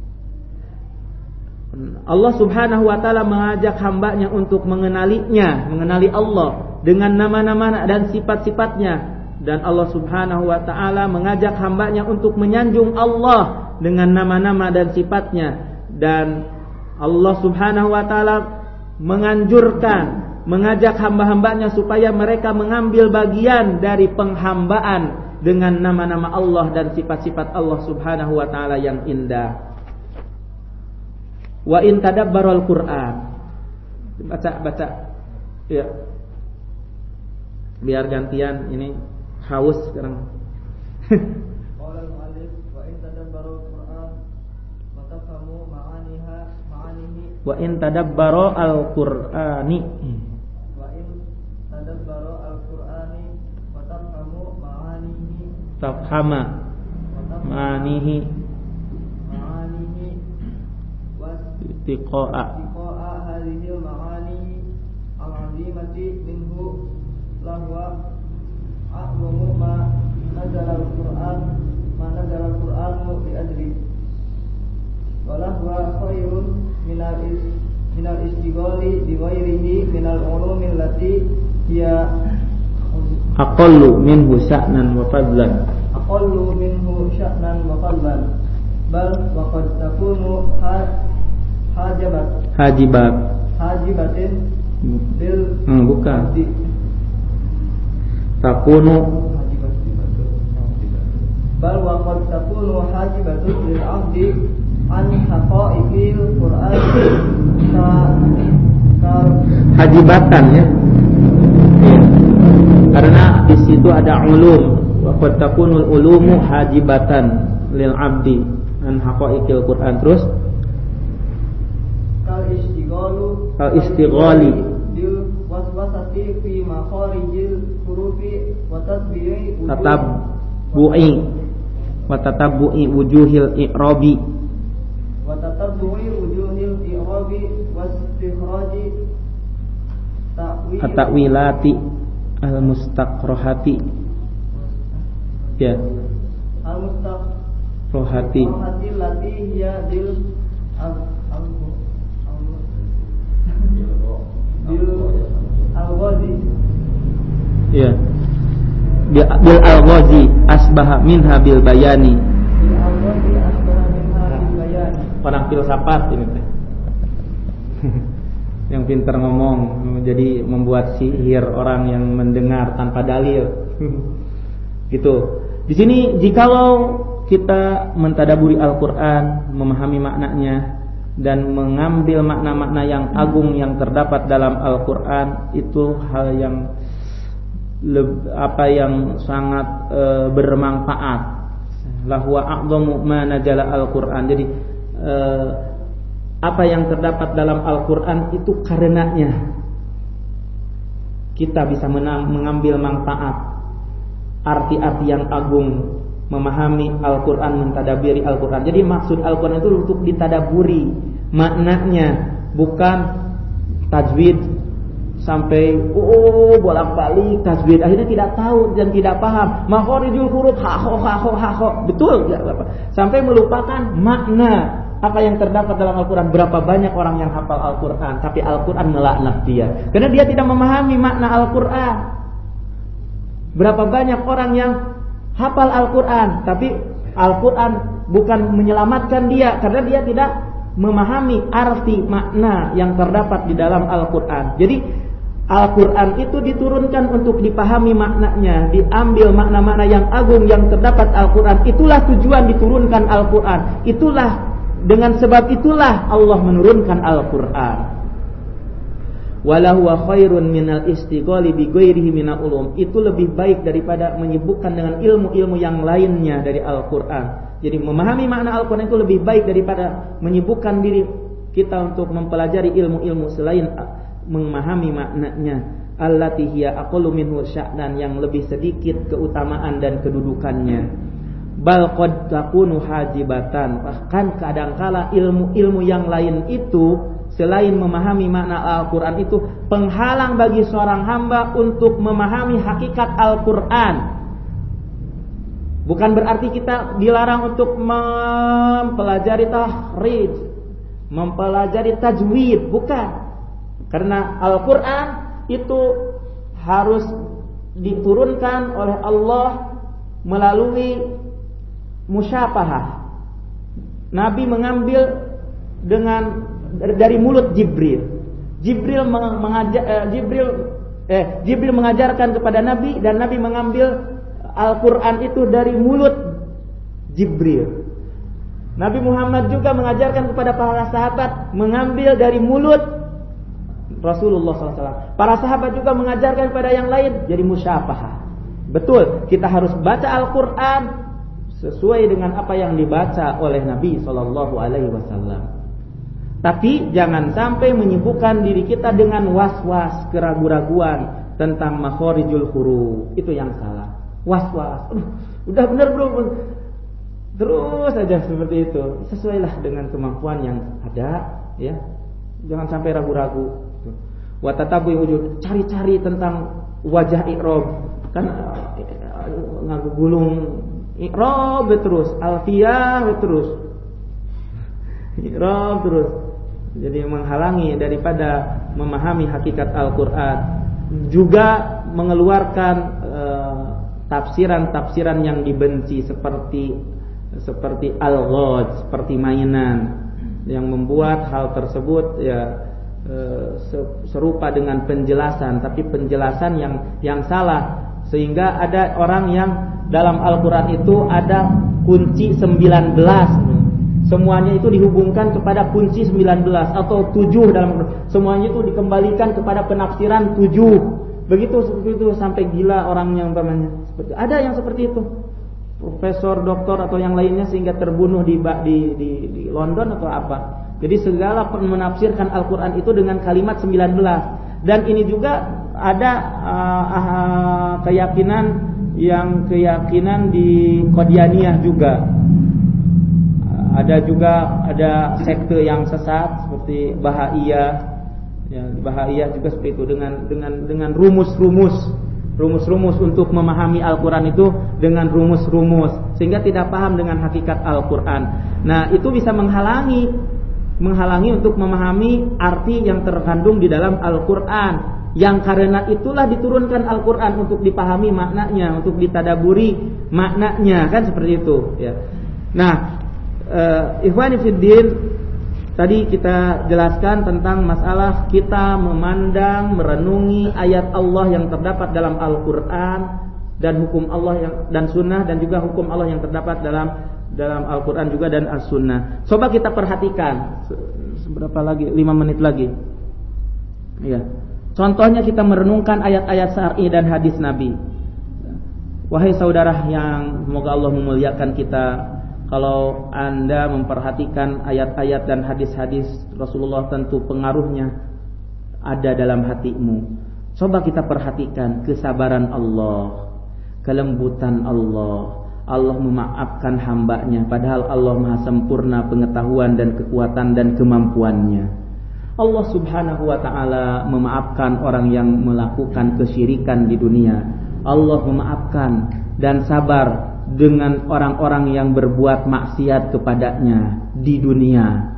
Allah Subhanahu wa taala mengajak hambanya untuk mengenalinya, mengenali Allah dengan nama-nama dan sifat-sifatnya, dan Allah Subhanahu wa taala mengajak hambanya untuk menyanjung Allah dengan nama-nama dan sifatnya. Dan Allah Subhanahu wa taala menganjurkan, mengajak hamba-hambanya supaya mereka mengambil bagian dari penghambaan dengan nama-nama Allah dan sifat-sifat Allah Subhanahu wa taala yang indah. Wa in tadabbarul Qur'an. Baca ya. Biar gantian, ini haus sekarang. Qala al-mu'allif wa in tadabbarul Qur'an wa tafhamu ma'anihi wa in tadabbaru al-Qur'ani tafhama ma'anihi wastiqa'a hadhihi al-ma'ani al-'azimati minhu lahwa a'zamu ma nazala al-Qur'anu bi ajli wa lahwa khairun minal istighali bi ghairihi minal ulumi allati hiya aqallu minhu sya'nan wa fadlan bal wa qad takunu hajibatin bil bukan takunu bal wa qad takunu hajibatun lil 'abdi an haqa'iqil Qur'an hajibatan ya. Karena di situ ada ulum, wa qad takunul ulumu hajibatan lil 'abdi an haqa'iqil Qur'an. Terus kal istighali bil waswasati fi makharijil hurufi wa tatabbu'i wujuhil i'rabi wastikhraji ta'wilati al-mustaqrohati ya al-mustaqrohati lati hiya bil al-ghazi ya bil al-ghazi asbaha minha bil bayani. Orang filsafat ini teh. Yang pintar ngomong, jadi membuat sihir orang yang mendengar tanpa dalil. Gitu. Di sini jikalau kita mentadaburi Al-Qur'an, memahami maknanya dan mengambil makna-makna yang agung yang terdapat dalam Al-Qur'an, itu hal yang sangat bermanfaat. Lahwa a'dhamu ma najala Al-Qur'an. Jadi apa yang terdapat dalam Al-Quran itu karenanya kita bisa mengambil manfaat, arti-arti yang agung, memahami Al-Quran, mentadabiri Al-Quran. Jadi maksud Al-Quran itu untuk ditadaburi maknanya, bukan tajwid sampai bolak-balik tajwid, akhirnya tidak tahu dan tidak paham makharijul huruf ha betul ya, sampai melupakan makna apa yang terdapat dalam Al-Quran. Berapa banyak orang yang hafal Al-Quran, tapi Al-Quran melaknat dia karena dia tidak memahami makna Al-Quran. Berapa banyak orang yang hafal Al-Quran, tapi Al-Quran bukan menyelamatkan dia karena dia tidak memahami arti makna yang terdapat di dalam Al-Quran. Jadi Al-Quran itu diturunkan untuk dipahami maknanya, diambil makna-makna yang agung yang terdapat Al-Quran. Itulah tujuan diturunkan Al-Quran. Dengan sebab itulah Allah menurunkan Al-Quran. Walahu khairun minal istighali bi ghairihi minal ulum. Itu lebih baik daripada menyibukkan dengan ilmu-ilmu yang lainnya dari Al-Quran. Jadi memahami makna Al-Quran itu lebih baik daripada menyibukkan diri kita untuk mempelajari ilmu-ilmu selain memahami maknanya. Allati hiya aqallu minhu sya'nan, yang lebih sedikit keutamaan dan kedudukannya. Bal qad takunu hajibatan, bahkan kadangkala ilmu-ilmu yang lain itu selain memahami makna Al-Quran itu penghalang bagi seorang hamba untuk memahami hakikat Al-Quran. Bukan berarti kita dilarang untuk mempelajari tahrij, mempelajari tajwid, bukan. Karena Al-Quran itu harus diturunkan oleh Allah melalui musyafahah. Nabi mengambil dari mulut Jibril. Jibril mengajarkan kepada Nabi, dan Nabi mengambil Al-Quran itu dari mulut Jibril. Nabi Muhammad juga mengajarkan kepada para sahabat mengambil dari mulut Rasulullah SAW. Para sahabat juga mengajarkan kepada yang lain, jadi musyafahah. Betul, kita harus baca Al-Quran sesuai dengan apa yang dibaca oleh Nabi SAW. Tapi jangan sampai menyibukkan diri kita dengan was-was, keraguan-raguan tentang makharijul huruf. Itu yang salah. Was-was. Udah benar belum? Terus saja seperti itu. Sesuailah dengan kemampuan yang ada, ya. Jangan sampai ragu-ragu. Wa tatabu'i wujud, cari-cari tentang wajah i'rab. Kan ngagulung i'rab terus, alfiyah terus. I'rab terus. Jadi menghalangi daripada memahami hakikat Al-Quran. Juga mengeluarkan tafsiran-tafsiran yang dibenci seperti al-ghad, seperti mainan, yang membuat hal tersebut ya serupa dengan penjelasan, tapi penjelasan yang salah, sehingga ada orang yang dalam Al-Quran itu ada kunci 19, semuanya itu dihubungkan kepada kunci 19 atau 7 dalam, semuanya itu dikembalikan kepada penafsiran 7. Begitu seperti itu sampai gila orang yang umpamanya. Ada yang seperti itu, profesor, doktor atau yang lainnya, sehingga terbunuh di London atau apa. Jadi segala menafsirkan Al-Quran itu dengan kalimat 19. Dan ini juga ada keyakinan di Qadianiyah juga. Ada sekte yang sesat seperti Bahaiyah. Ya, Bahaiyah juga seperti itu, dengan rumus-rumus untuk memahami Al-Quran itu dengan rumus-rumus, sehingga tidak paham dengan hakikat Al-Quran. Nah, itu bisa menghalangi untuk memahami arti yang terkandung di dalam Al-Quran. Yang karena itulah diturunkan Al-Quran untuk dipahami maknanya, untuk ditadaburi maknanya, kan seperti itu ya. Nah, ikhwani fiddin, tadi kita jelaskan tentang masalah kita memandang, merenungi ayat Allah yang terdapat dalam Al-Quran dan hukum Allah dan Sunnah, dan juga hukum Allah yang terdapat dalam Al-Quran juga dan As-Sunnah. Coba kita perhatikan seberapa lagi, 5 menit lagi. Ya. Contohnya kita merenungkan ayat-ayat syar'i dan hadis Nabi. Wahai saudara yang semoga Allah memuliakan kita, Kalau Anda memperhatikan ayat-ayat dan hadis-hadis Rasulullah, tentu pengaruhnya ada dalam hatimu. Coba kita perhatikan kesabaran Allah, kelembutan Allah. Allah memaafkan hambanya, padahal Allah maha sempurna pengetahuan dan kekuatan dan kemampuannya. Allah subhanahu wa ta'ala memaafkan orang yang melakukan kesyirikan di dunia. Allah memaafkan dan sabar dengan orang-orang yang berbuat maksiat kepadanya di dunia.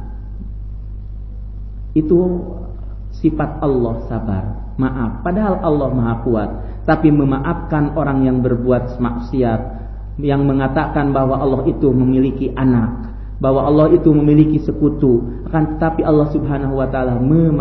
Itu sifat Allah, sabar, maaf. Padahal Allah maha kuat, tapi memaafkan orang yang berbuat maksiat, yang mengatakan bahwa Allah itu memiliki anak, bahwa Allah itu memiliki sekutu. Akan tetapi Allah subhanahu wa ta'ala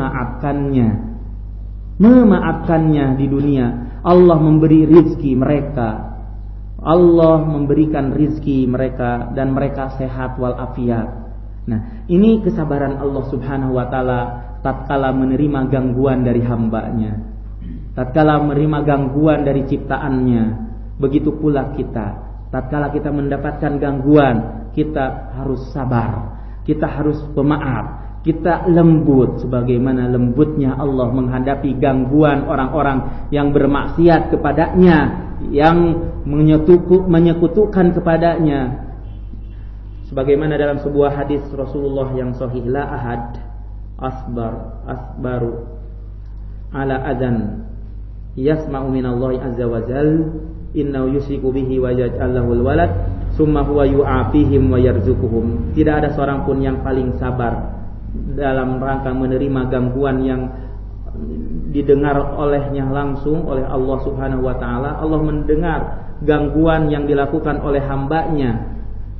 memaafkannya di dunia. Allah memberi rizki mereka, Allah memberikan rizki mereka, dan mereka sehat walafiat. Nah, ini kesabaran Allah subhanahu wa ta'ala tatkala menerima gangguan dari hambanya, tatkala menerima gangguan dari ciptaannya. Begitu pula kita, tatkala kita mendapatkan gangguan, kita harus sabar, kita harus pemaaf, kita lembut sebagaimana lembutnya Allah menghadapi gangguan orang-orang yang bermaksiat kepadanya, yang menyekutukan kepadanya. Sebagaimana dalam sebuah hadis Rasulullah yang sahih, la ahad asbaru ala adan yasma'u minallahi azza wa jal innahu yusyriku bihi wa yaj'alul walad summa huwa yu'afihim wa yarzuquhum. Tidak ada seorang pun yang paling sabar dalam rangka menerima gangguan yang didengar olehnya langsung oleh Allah subhanahu wa ta'ala. Allah mendengar gangguan yang dilakukan oleh hambanya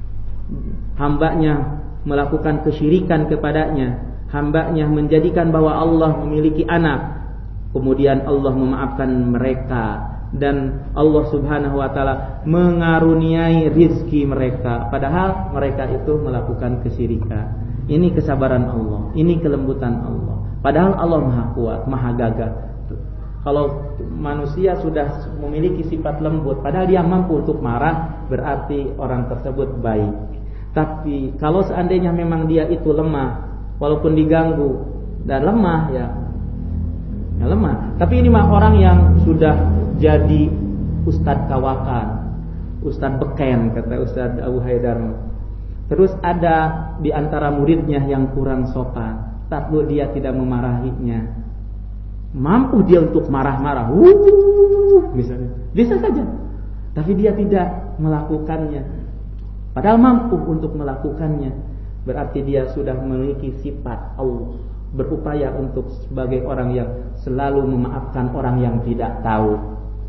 melakukan kesyirikan kepadanya, hambanya menjadikan bahwa Allah memiliki anak. Kemudian Allah memaafkan mereka, dan Allah subhanahu wa ta'ala mengaruniai rizki mereka, padahal mereka itu melakukan kesyirikan. Ini kesabaran Allah, ini kelembutan Allah. Padahal Allah maha kuat, maha gagah. Kalau manusia sudah memiliki sifat lembut, padahal dia mampu untuk marah, berarti orang tersebut baik. Tapi kalau seandainya memang dia itu lemah, walaupun diganggu dan lemah, ya lemah. Tapi ini mah orang yang sudah jadi Ustadz Kawakan, Ustadz Beken, kata Ustadz Abu Haidar. Terus ada di antara muridnya yang kurang sopan, tapi dia tidak memarahinya. Mampu dia untuk marah-marah, misalnya, bisa saja. Tapi dia tidak melakukannya. Padahal mampu untuk melakukannya. Berarti dia sudah memiliki sifat Allah, berupaya untuk sebagai orang yang selalu memaafkan orang yang tidak tahu.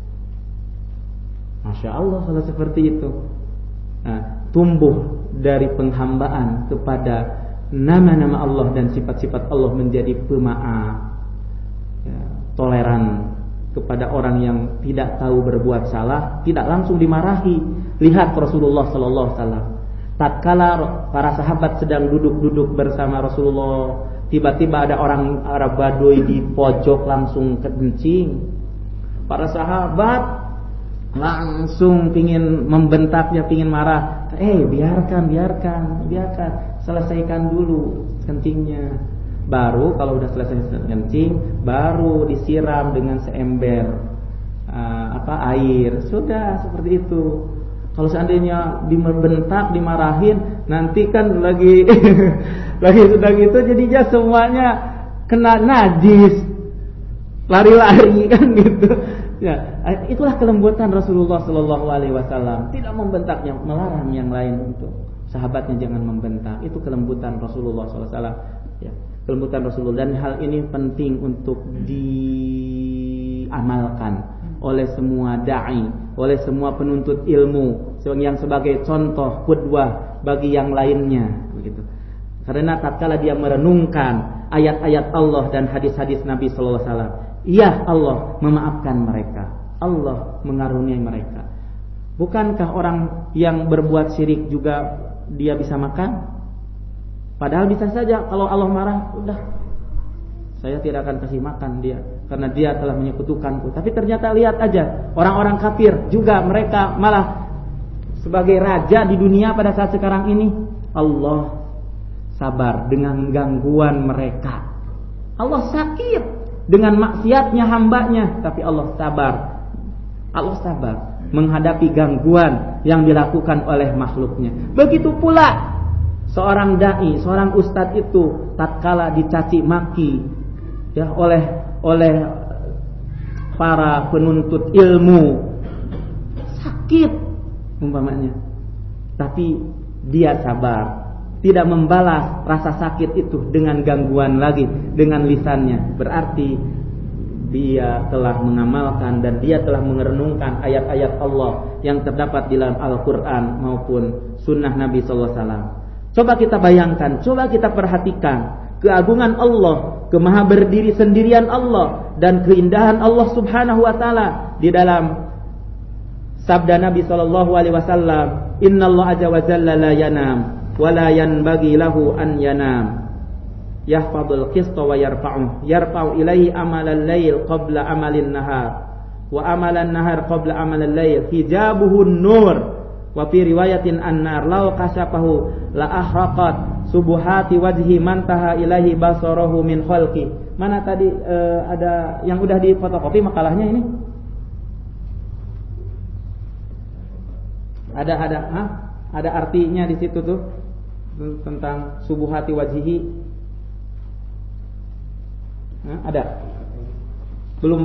Masya Allah kalau seperti itu. Nah, tumbuh dari penghambaan kepada nama-nama Allah dan sifat-sifat Allah menjadi pemaaf, ya, toleran kepada orang yang tidak tahu berbuat salah, tidak langsung dimarahi. Lihat Rasulullah sallallahu alaihi wasallam. Tatkala para sahabat sedang duduk-duduk bersama Rasulullah, tiba-tiba ada orang Arab Baduy di pojok langsung kencing. Para sahabat langsung pingin membentaknya, pingin marah. Biarkan, selesaikan dulu kencingnya. Baru kalau udah selesai kencing, baru disiram dengan seember air. Sudah seperti itu. Kalau seandainya dibentak, dimarahin, nanti kan lagi sudah gitu, jadinya semuanya kena najis, lari-lari kan gitu. Ya, itulah kelembutan Rasulullah Sallallahu Alaihi Wasallam. Tidak membentaknya, melarang yang lain untuk sahabatnya jangan membentak. Itu kelembutan Rasulullah Sallallahu Alaihi Wasallam. Ya, kelembutan Rasulullah, dan hal ini penting untuk diamalkan oleh semua dai, oleh semua penuntut ilmu yang sebagai contoh qudwah bagi yang lainnya, begitu. Karena tatkala dia merenungkan ayat-ayat Allah dan hadis-hadis Nabi sallallahu alaihi wasallam, iya Allah memaafkan mereka, Allah mengaruniai mereka. Bukankah orang yang berbuat syirik juga dia bisa makan? Padahal bisa saja kalau Allah marah, udah saya tidak akan kasih makan dia karena dia telah menyekutukanku. Tapi ternyata lihat aja, orang-orang kafir juga mereka malah sebagai raja di dunia pada saat sekarang ini. Allah sabar dengan gangguan mereka. Allah sakit dengan maksiatnya hambanya, tapi Allah sabar. Allah sabar menghadapi gangguan yang dilakukan oleh makhluknya. Begitu pula seorang dai, seorang ustadz itu tatkala dicaci maki ya oleh para penuntut ilmu, sakit umpamanya, tapi dia sabar, tidak membalas rasa sakit itu dengan gangguan lagi dengan lisannya. Berarti dia telah mengamalkan dan dia telah merenungkan ayat-ayat Allah yang terdapat di dalam Al-Quran maupun sunnah Nabi sallallahu alaihi wasallam. Coba kita bayangkan, coba kita perhatikan keagungan Allah, kemaha berdiri sendirian Allah, dan keindahan Allah subhanahu wa ta'ala di dalam sabda Nabi sallallahu alaihi wasallam, innallaha azza wa jalla la yanam wa la yanbaghi lahu an yanam, yahfadul qista wa yarfa'u ilaihi amalal lail qabla amalin nahar wa amalan nahar qabla amalal lail, hijabuhun nur, wa fi riwayatin annar law kashafahu la ahraqat subuhati wajhi mantaha ilaihi basarahu min khalqi. Mana tadi ada yang udah difotokopi makalahnya ini? Ada artinya di situ tuh tentang subuhati wajhihi. Ada? Belum.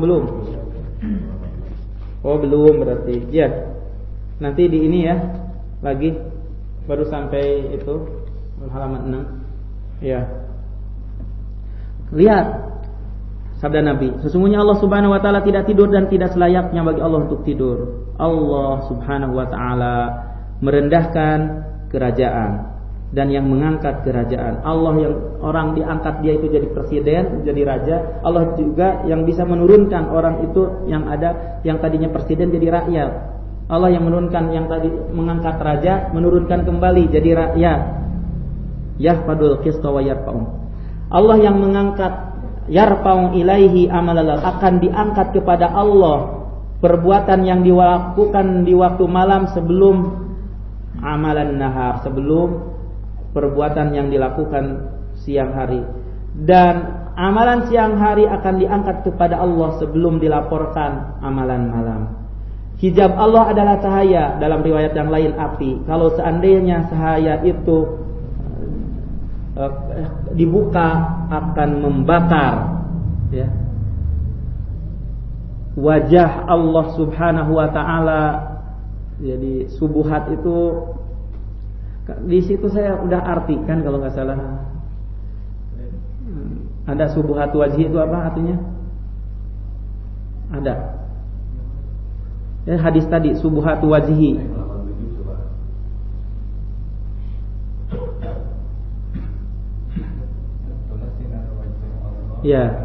Oh, belum berarti. Ya. Nanti di ini ya. Lagi baru sampai itu halaman 6. Ya. Lihat sabda Nabi, sesungguhnya Allah Subhanahu wa taala tidak tidur dan tidak selayaknya bagi Allah untuk tidur. Allah Subhanahu wa taala merendahkan kerajaan dan yang mengangkat kerajaan. Allah yang orang diangkat dia itu jadi presiden, jadi raja. Allah juga yang bisa menurunkan orang itu yang ada yang tadinya presiden jadi rakyat. Allah yang menurunkan yang tadi mengangkat raja, menurunkan kembali jadi rakyat. Yahfadul qista wa yarfa'u. Allah yang mengangkat yarfa'u ilaihi amalal, akan diangkat kepada Allah perbuatan yang dilakukan di waktu malam sebelum amalan nahar, sebelum perbuatan yang dilakukan siang hari, dan amalan siang hari akan diangkat kepada Allah sebelum dilaporkan amalan malam. Hijab Allah adalah cahaya, dalam riwayat yang lain api. Kalau seandainya cahaya itu dibuka akan membakar ya wajah Allah Subhanahu wa taala. Jadi subuhat itu di situ saya udah artikan kalau nggak salah. Ada subuhat wajhi itu apa artinya? Ada. Ya, hadis tadi subuhat wajhi. Ya.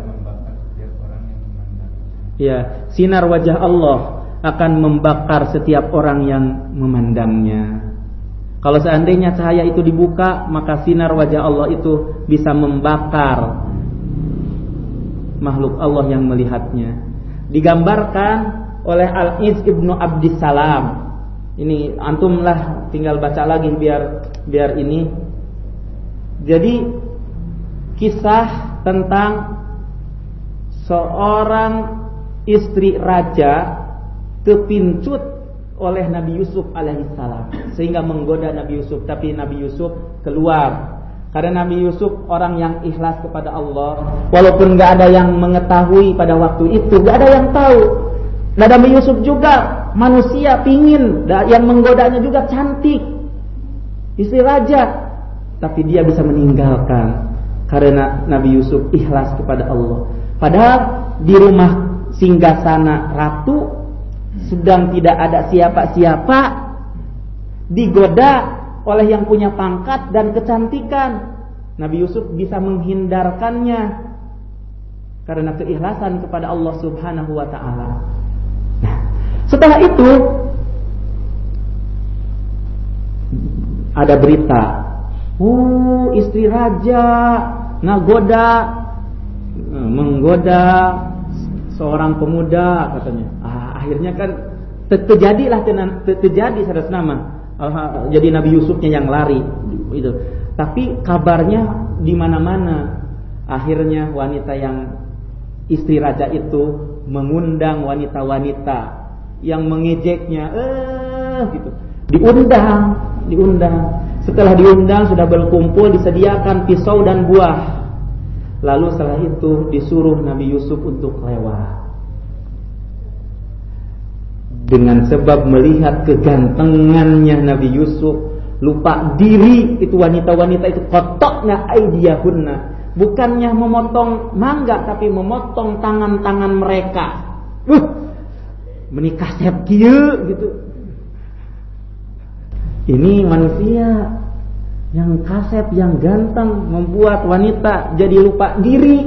Ya, sinar wajah Allah akan membakar setiap orang yang memandangnya. Kalau seandainya cahaya itu dibuka, maka sinar wajah Allah itu bisa membakar makhluk Allah yang melihatnya. Digambarkan oleh Al-Iz Ibnu Abdissalam. Ini antumlah tinggal baca lagi biar ini. Jadi kisah tentang seorang istri raja kepincut oleh Nabi Yusuf alaihissalam sehingga menggoda Nabi Yusuf, tapi Nabi Yusuf keluar karena Nabi Yusuf orang yang ikhlas kepada Allah, walaupun nggak ada yang mengetahui pada waktu itu, nggak ada yang tahu. Nah, Nabi Yusuf juga manusia pingin, yang menggodanya juga cantik, istri raja, tapi dia bisa meninggalkan karena Nabi Yusuf ikhlas kepada Allah. Padahal di rumah singgasana ratu sedang tidak ada siapa-siapa, digoda oleh yang punya pangkat dan kecantikan. Nabi Yusuf bisa menghindarkannya karena keikhlasan kepada Allah Subhanahu wa taala. Nah, setelah itu ada berita, istri raja menggoda seorang pemuda katanya. Akhirnya kan terjadi atas nama jadi Nabi Yusufnya yang lari itu. Tapi kabarnya di mana-mana. Akhirnya wanita yang istri raja itu mengundang wanita-wanita yang mengejeknya, gitu. Diundang. Setelah diundang sudah berkumpul, disediakan pisau dan buah. Lalu setelah itu disuruh Nabi Yusuf untuk lewat. Dengan sebab melihat kegantengannya Nabi Yusuf, lupa diri itu wanita-wanita itu, qata'na aydiyahunna. Bukannya memotong mangga, tapi memotong tangan-tangan mereka. Menikah sep kieu gitu. Ini manusia yang kasep, yang ganteng, membuat wanita jadi lupa diri.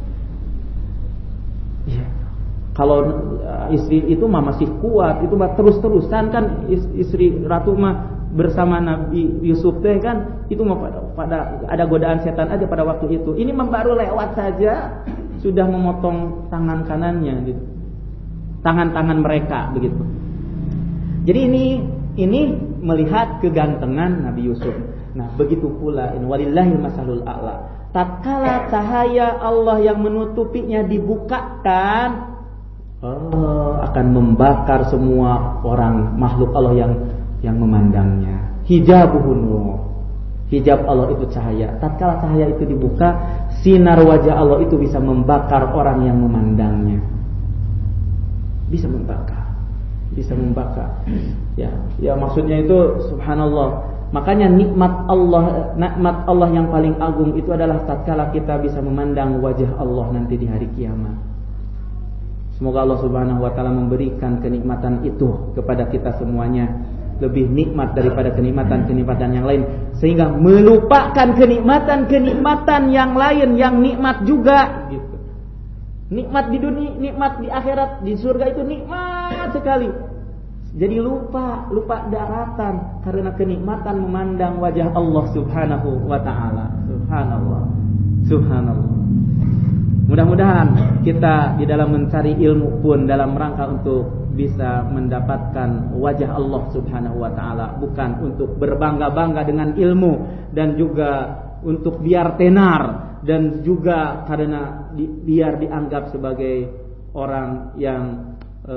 Ya. Kalau istri itu mah masih kuat, itu mah terus-terusan kan istri ratu mah bersama Nabi Yusuf teh kan, itu mah pada ada godaan setan aja pada waktu itu. Ini mah baru lewat saja sudah memotong tangan kanannya gitu. Tangan-tangan mereka begitu. Jadi ini melihat kegantengan Nabi Yusuf. Nah, begitu pula walillahil masalul a'la. Tatkala cahaya Allah yang menutupinya dibukakan, akan membakar semua orang makhluk Allah yang memandangnya. Hijabuhun nur. Hijab Allah itu cahaya. Tatkala cahaya itu dibuka, sinar wajah Allah itu bisa membakar orang yang memandangnya. Bisa membakar. Ya maksudnya itu subhanallah. Makanya nikmat Allah yang paling agung itu adalah tatkala kita bisa memandang wajah Allah nanti di hari kiamat. Semoga Allah Subhanahu wa taala memberikan kenikmatan itu kepada kita semuanya, lebih nikmat daripada kenikmatan-kenikmatan yang lain, sehingga melupakan kenikmatan-kenikmatan yang lain yang nikmat juga gitu. Nikmat di dunia, nikmat di akhirat, di surga itu nikmat sekali. Jadi lupa daratan karena kenikmatan memandang wajah Allah Subhanahu wa taala. Subhanallah. Mudah-mudahan kita di dalam mencari ilmu pun dalam rangka untuk bisa mendapatkan wajah Allah Subhanahu wa taala, bukan untuk berbangga-bangga dengan ilmu dan juga untuk biar tenar dan juga karena biar dianggap sebagai orang yang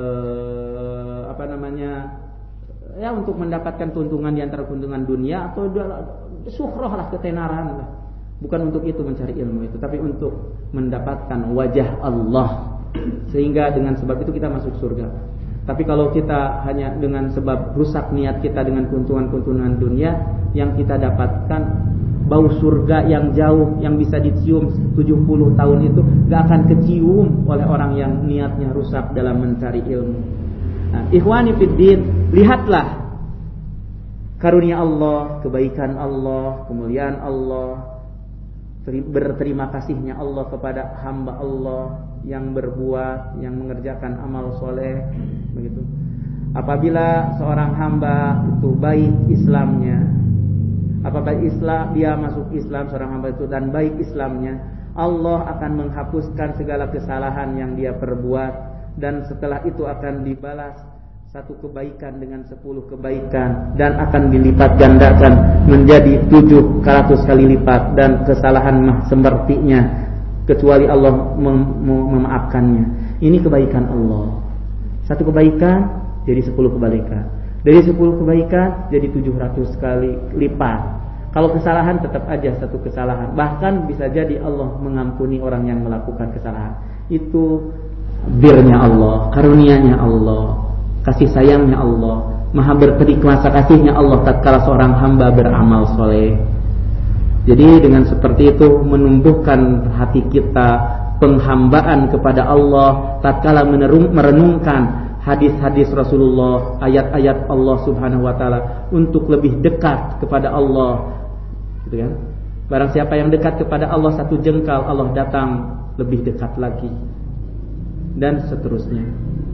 untuk mendapatkan keuntungan di antara keuntungan dunia atau syuhrah lah, ketenaran lah. Bukan untuk itu mencari ilmu itu, tapi untuk mendapatkan wajah Allah, sehingga dengan sebab itu kita masuk surga. Tapi kalau kita hanya dengan sebab rusak niat kita dengan keuntungan-keuntungan dunia, yang kita dapatkan bau surga yang jauh yang bisa dicium 70 tahun itu gak akan kecium oleh orang yang niatnya rusak dalam mencari ilmu. Nah, ikhwani fiddin, lihatlah karunia Allah, kebaikan Allah, kemuliaan Allah, berterima kasihnya Allah kepada hamba Allah yang berbuat, yang mengerjakan amal soleh begitu. Apabila seorang hamba itu baik Islamnya, apabila dia masuk Islam seorang hamba itu dan baik Islamnya, Allah akan menghapuskan segala kesalahan yang dia perbuat, dan setelah itu akan dibalas satu kebaikan dengan 10 kebaikan, dan akan dilipat gandakan menjadi 700 kali lipat, dan kesalahan sepertinya kecuali Allah memaafkannya. Ini kebaikan Allah. Satu kebaikan jadi 10 kebaikan. Dari 10 kebaikan jadi 700 kali lipat. Kalau kesalahan tetap aja satu kesalahan. Bahkan bisa jadi Allah mengampuni orang yang melakukan kesalahan. Itu birnya Allah, karunianya Allah, kasih sayangnya Allah, maha berpedik kuasa kasihnya Allah tatkala seorang hamba beramal soleh. Jadi dengan seperti itu menumbuhkan hati kita penghambaan kepada Allah tatkala merenungkan hadis-hadis Rasulullah, ayat-ayat Allah Subhanahu wa taala untuk lebih dekat kepada Allah. Gitu kan? Barang siapa yang dekat kepada Allah satu jengkal, Allah datang lebih dekat lagi. Dan seterusnya.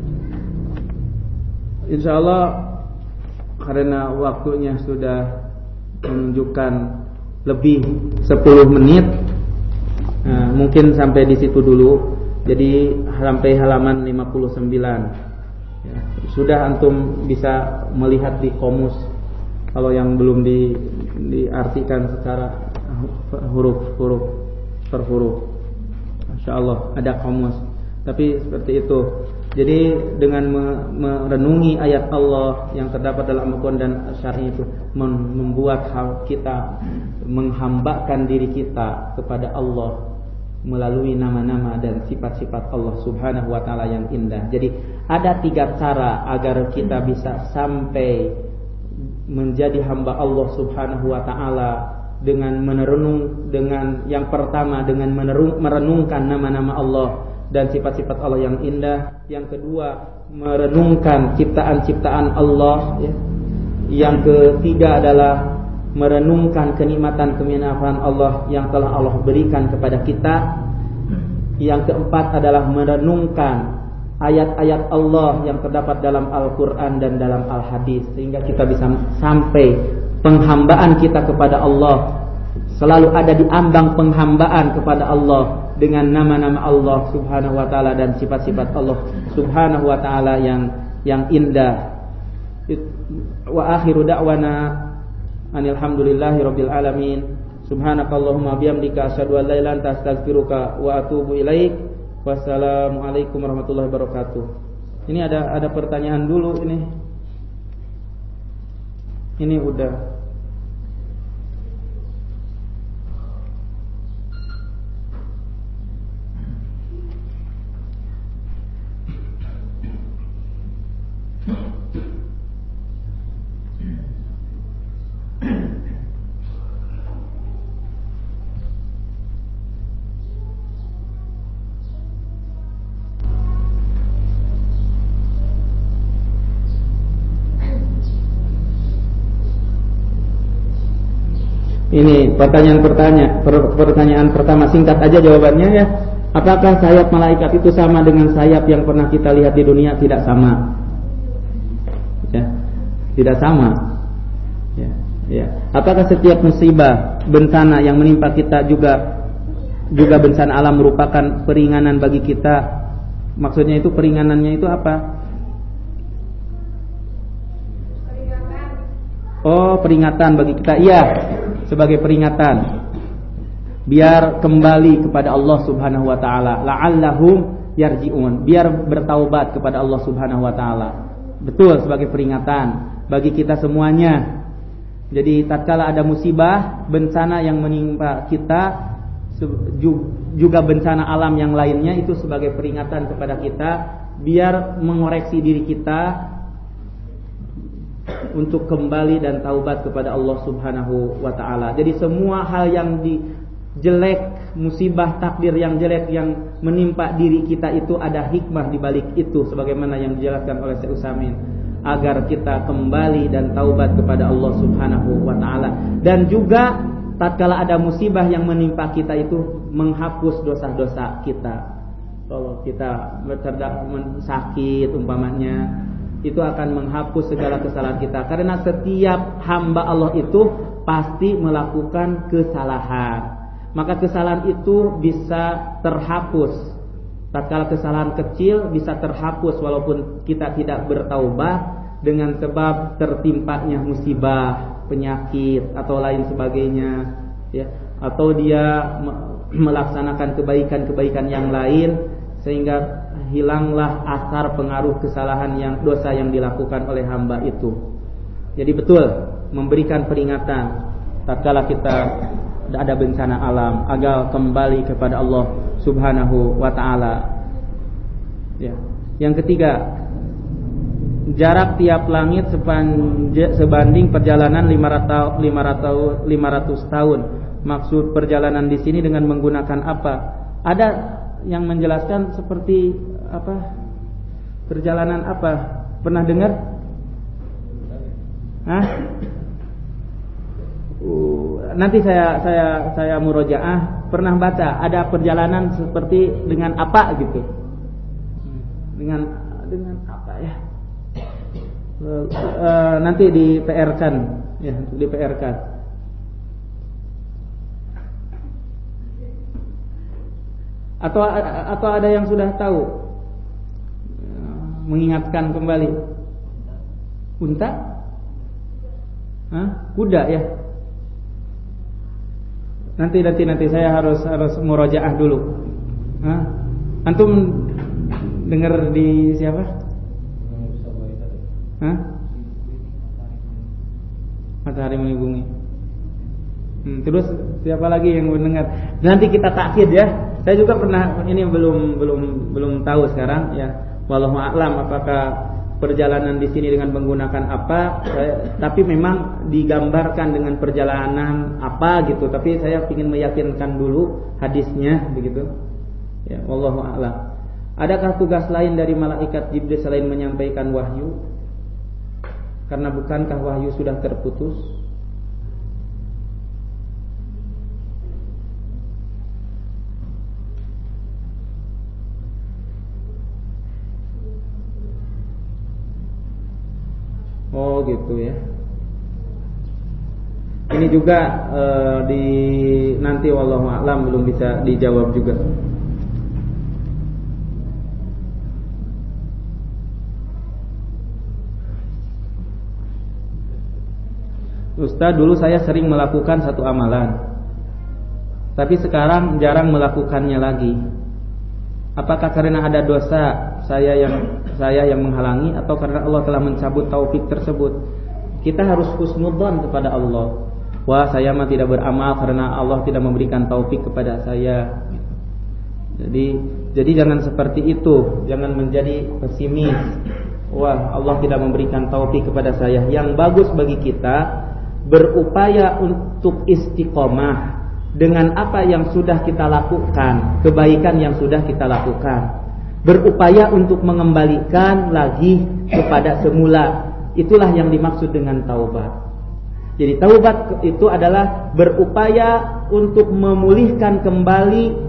Insyaallah karena waktunya sudah menunjukkan lebih 10 menit, mungkin sampai di situ dulu. Jadi sampai halaman 59. Ya, sudah antum bisa melihat di komus Kalau yang belum diartikan secara huruf per huruf, Masya Allah ada kamus. Tapi seperti itu. Jadi dengan merenungi ayat Allah yang terdapat dalam Al-Quran dan Syar'i itu membuat kita menghambakan diri kita kepada Allah melalui nama-nama dan sifat-sifat Allah Subhanahu wa taala yang indah. Jadi ada 3 cara agar kita bisa sampai menjadi hamba Allah Subhanahu wa taala dengan dengan yang pertama dengan merenungkan nama-nama Allah dan sifat-sifat Allah yang indah. Yang kedua, merenungkan ciptaan-ciptaan Allah, ya. Yang ketiga adalah merenungkan kenikmatan-kenikmatan Allah yang telah Allah berikan kepada kita. Yang keempat adalah merenungkan ayat-ayat Allah yang terdapat dalam Al-Quran dan dalam Al-Hadis, sehingga kita bisa sampai penghambaan kita kepada Allah selalu ada di ambang penghambaan kepada Allah dengan nama-nama Allah Subhanahu wa taala dan sifat-sifat Allah Subhanahu wa taala yang indah. Wa akhiru da'wana alhamdulillahirabbil alamin. Subhanakallahumma bihamdika asyhadu an la ilaha illa anta astaghfiruka wa atubu ilaik. Wassalamualaikum warahmatullahi wabarakatuh. Ini ada pertanyaan dulu ini. Ini udah. Ini pertanyaan pertama, singkat aja jawabannya ya. Apakah sayap malaikat itu sama dengan sayap yang pernah kita lihat di dunia? Tidak sama. Ya, tidak sama. Ya. Apakah setiap musibah, bencana yang menimpa kita juga bencana alam merupakan peringanan bagi kita? Maksudnya itu peringanannya itu apa? Oh, peringatan bagi kita. Iya. Sebagai peringatan biar kembali kepada Allah Subhanahu wa taala, la'allahum yarji'un, biar bertaubat kepada Allah Subhanahu wa taala. Betul, sebagai peringatan bagi kita semuanya. Jadi tatkala ada musibah, bencana yang menimpa kita, juga bencana alam yang lainnya, itu sebagai peringatan kepada kita biar mengoreksi diri kita untuk kembali dan taubat kepada Allah Subhanahu wa taala. Jadi semua hal yang jelek, musibah takdir yang jelek yang menimpa diri kita itu ada hikmah di balik itu, sebagaimana yang dijelaskan oleh Syekh Utsaimin, agar kita kembali dan taubat kepada Allah Subhanahu wa taala. Dan juga tatkala ada musibah yang menimpa kita itu menghapus dosa-dosa kita. Kalau kita sakit umpamanya, itu akan menghapus segala kesalahan kita. Karena setiap hamba Allah itu pasti melakukan kesalahan. Maka kesalahan itu bisa terhapus. Tatkala kesalahan kecil bisa terhapus walaupun kita tidak bertaubat dengan sebab tertimpanya musibah, penyakit atau lain sebagainya, ya. Atau dia melaksanakan kebaikan-kebaikan yang lain sehingga hilanglah asar pengaruh kesalahan dosa yang dilakukan oleh hamba itu. Jadi betul memberikan peringatan tatkala kita ada bencana alam agar kembali kepada Allah Subhanahu wa taala. Ya. Yang ketiga, jarak tiap langit sebanding perjalanan 500 tahun. Maksud perjalanan di sini dengan menggunakan apa? Ada yang menjelaskan seperti apa? Perjalanan apa? Pernah dengar? Hah? Nanti saya murojaah. Pernah baca ada perjalanan seperti dengan apa gitu? Dengan apa ya? Nanti di PR-kan, ya, di PR-kan. Atau ada yang sudah tahu? Mengingatkan kembali. Unta? Kuda ya. Nanti saya harus murojaah dulu. Antum dengar di siapa? Matahari Melingkungi. Terus siapa lagi yang mendengar? Nanti kita takkid ya. Saya juga pernah, ini belum tahu sekarang ya. Wallahu a'lam apakah perjalanan di sini dengan menggunakan apa, tapi memang digambarkan dengan perjalanan apa gitu. Tapi saya ingin meyakinkan dulu hadisnya begitu. Ya, wallahu a'lam. Adakah tugas lain dari malaikat Jibril selain menyampaikan wahyu? Karena bukankah wahyu sudah terputus? Oh gitu ya. Ini juga nanti wallahu a'lam belum bisa dijawab juga. Ustaz, dulu saya sering melakukan satu amalan, tapi sekarang jarang melakukannya lagi. Apakah karena ada dosa saya yang menghalangi, atau karena Allah telah mencabut taufik tersebut? Kita harus husnudzan kepada Allah. Wah, saya mah tidak beramal karena Allah tidak memberikan taufik kepada saya. Jadi jangan seperti itu, jangan menjadi pesimis. Wah, Allah tidak memberikan taufik kepada saya. Yang bagus bagi kita berupaya untuk istiqomah dengan apa yang sudah kita lakukan, kebaikan yang sudah kita lakukan. Berupaya untuk mengembalikan lagi kepada semula. Itulah yang dimaksud dengan taubat. Jadi taubat itu adalah berupaya untuk memulihkan kembali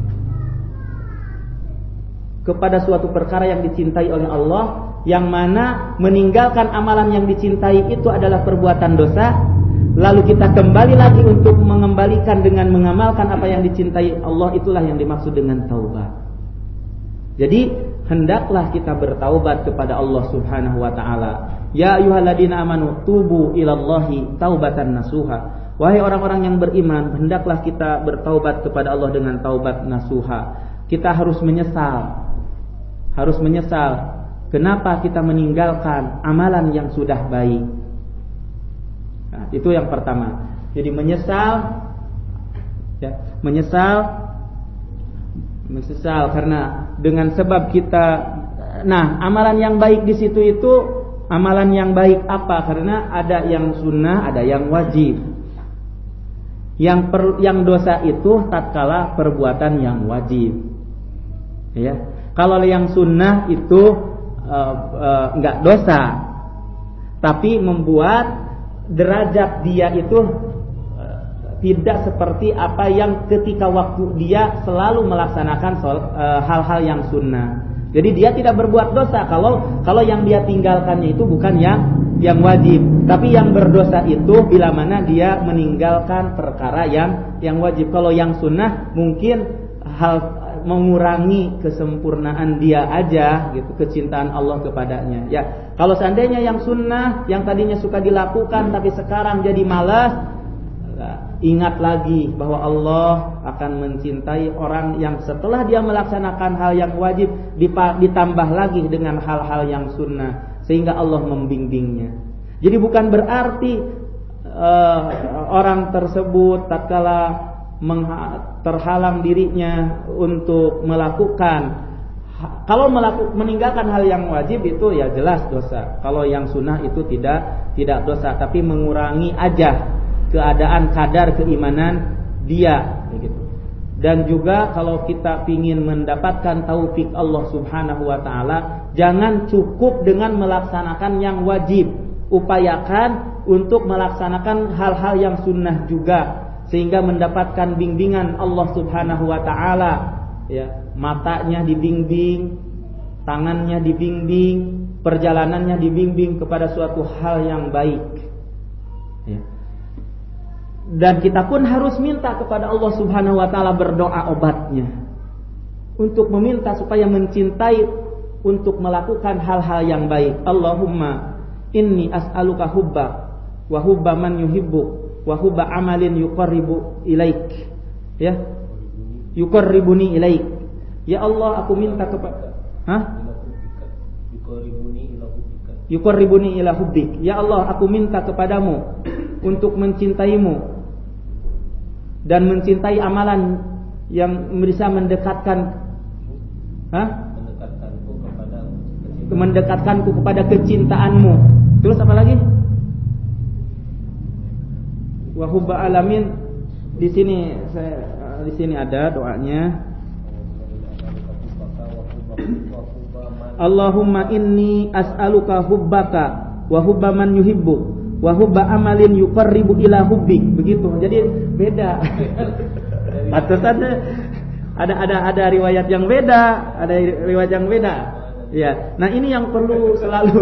kepada suatu perkara yang dicintai oleh Allah, yang mana meninggalkan amalan yang dicintai itu adalah perbuatan dosa. Lalu kita kembali lagi untuk mengembalikan dengan mengamalkan apa yang dicintai Allah. Itulah yang dimaksud dengan taubat. Jadi hendaklah kita bertaubat kepada Allah Subhanahu wa taala. Ya ayyuhalladzina amanu tubu ilallahi taubatan nasuha. Wahai orang-orang yang beriman, hendaklah kita bertaubat kepada Allah dengan taubat nasuha. Kita harus menyesal. Kenapa kita meninggalkan amalan yang sudah baik? Nah, itu yang pertama. Jadi menyesal karena dengan sebab kita. Nah, amalan yang baik di situ itu amalan yang baik apa? Karena ada yang sunnah, ada yang wajib. Yang dosa itu tatkala perbuatan yang wajib. Ya. Kalau yang sunnah itu enggak dosa, tapi membuat derajat dia itu tidak seperti apa yang ketika waktu dia selalu melaksanakan hal-hal yang sunnah. Jadi dia tidak berbuat dosa kalau yang dia tinggalkannya itu bukan yang wajib. Tapi yang berdosa itu bila mana dia meninggalkan perkara yang wajib. Kalau yang sunnah mungkin mengurangi kesempurnaan dia aja gitu, kecintaan Allah kepadanya. Ya, kalau seandainya yang sunnah yang tadinya suka dilakukan tapi sekarang jadi malas, ingat lagi bahwa Allah akan mencintai orang yang setelah dia melaksanakan hal yang wajib ditambah lagi dengan hal-hal yang sunnah, sehingga Allah membimbingnya. Jadi bukan berarti orang tersebut tatkala terhalang dirinya untuk melakukan, kalau meninggalkan hal yang wajib itu ya jelas dosa. Kalau yang sunnah itu tidak dosa, tapi mengurangi aja keadaan kadar keimanan dia begitu. Dan juga kalau kita ingin mendapatkan taufik Allah Subhanahu wa taala, jangan cukup dengan melaksanakan yang wajib. Upayakan untuk melaksanakan hal-hal yang sunnah juga, sehingga mendapatkan bimbingan Allah Subhanahu wa taala. Ya, matanya dibimbing, tangannya dibimbing, perjalanannya dibimbing kepada suatu hal yang baik. Ya. Dan kita pun harus minta kepada Allah Subhanahu wa taala, berdoa obatnya untuk meminta supaya mencintai untuk melakukan hal-hal yang baik. Allahumma inni as'aluka hubbak wa hubba man yuhibbuk, wa hubba amalin yuqarribu ilaik. Ya. Yuqarribuni ilaik. Ya Allah, aku minta kepada Yuqarribuni ila hubbik. Ya Allah, aku minta kepadamu untuk mencintaimu dan mencintai amalan yang bisa mendekatkanku kepada kecintaanmu. Terus apa lagi? Wa hubba alamin. Di sini ada doanya. Allahumma inni as'aluka hubbaka wa hubba man yuhibbuk wa hubba amalin yuqarribu ila hubbik. Begitu. Jadi beda. Pantesan ada riwayat yang beda, ada riwayat yang beda. Ya. Nah, ini yang perlu selalu.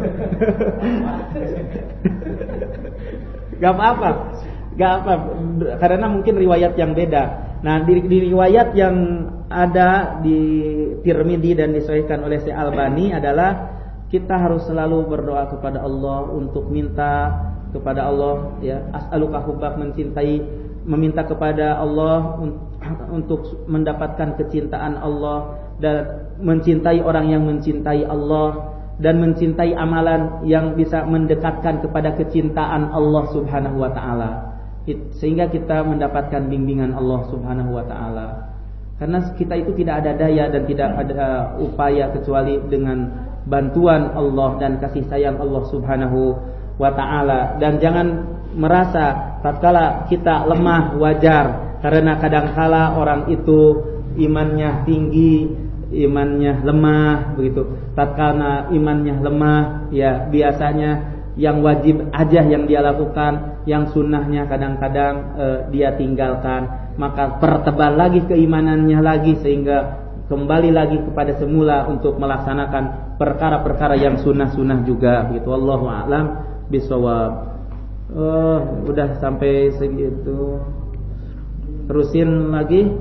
Gak apa-apa. Karena mungkin riwayat yang beda. Nah, di riwayat yang ada di Tirmidzi dan disahihkan oleh Syekh Albani adalah kita harus selalu berdoa kepada Allah untuk minta kepada Allah, ya, as'aluka hubbak, meminta kepada Allah untuk mendapatkan kecintaan Allah dan mencintai orang yang mencintai Allah dan mencintai amalan yang bisa mendekatkan kepada kecintaan Allah Subhanahu wa taala, sehingga kita mendapatkan bimbingan Allah Subhanahu wa taala. Karena kita itu tidak ada daya dan tidak ada upaya kecuali dengan bantuan Allah dan kasih sayang Allah Subhanahu wa taala. Dan jangan merasa tatkala kita lemah wajar, karena kadangkala orang itu imannya tinggi, imannya lemah begitu. Tatkala imannya lemah, ya biasanya yang wajib aja yang dia lakukan, yang sunnahnya kadang-kadang dia tinggalkan. Maka pertebal lagi keimanannya lagi sehingga kembali lagi kepada semula untuk melaksanakan perkara-perkara yang sunnah-sunnah juga begitu. Wallahu a'lam bishawab. Udah sampai segitu. Terusin lagi.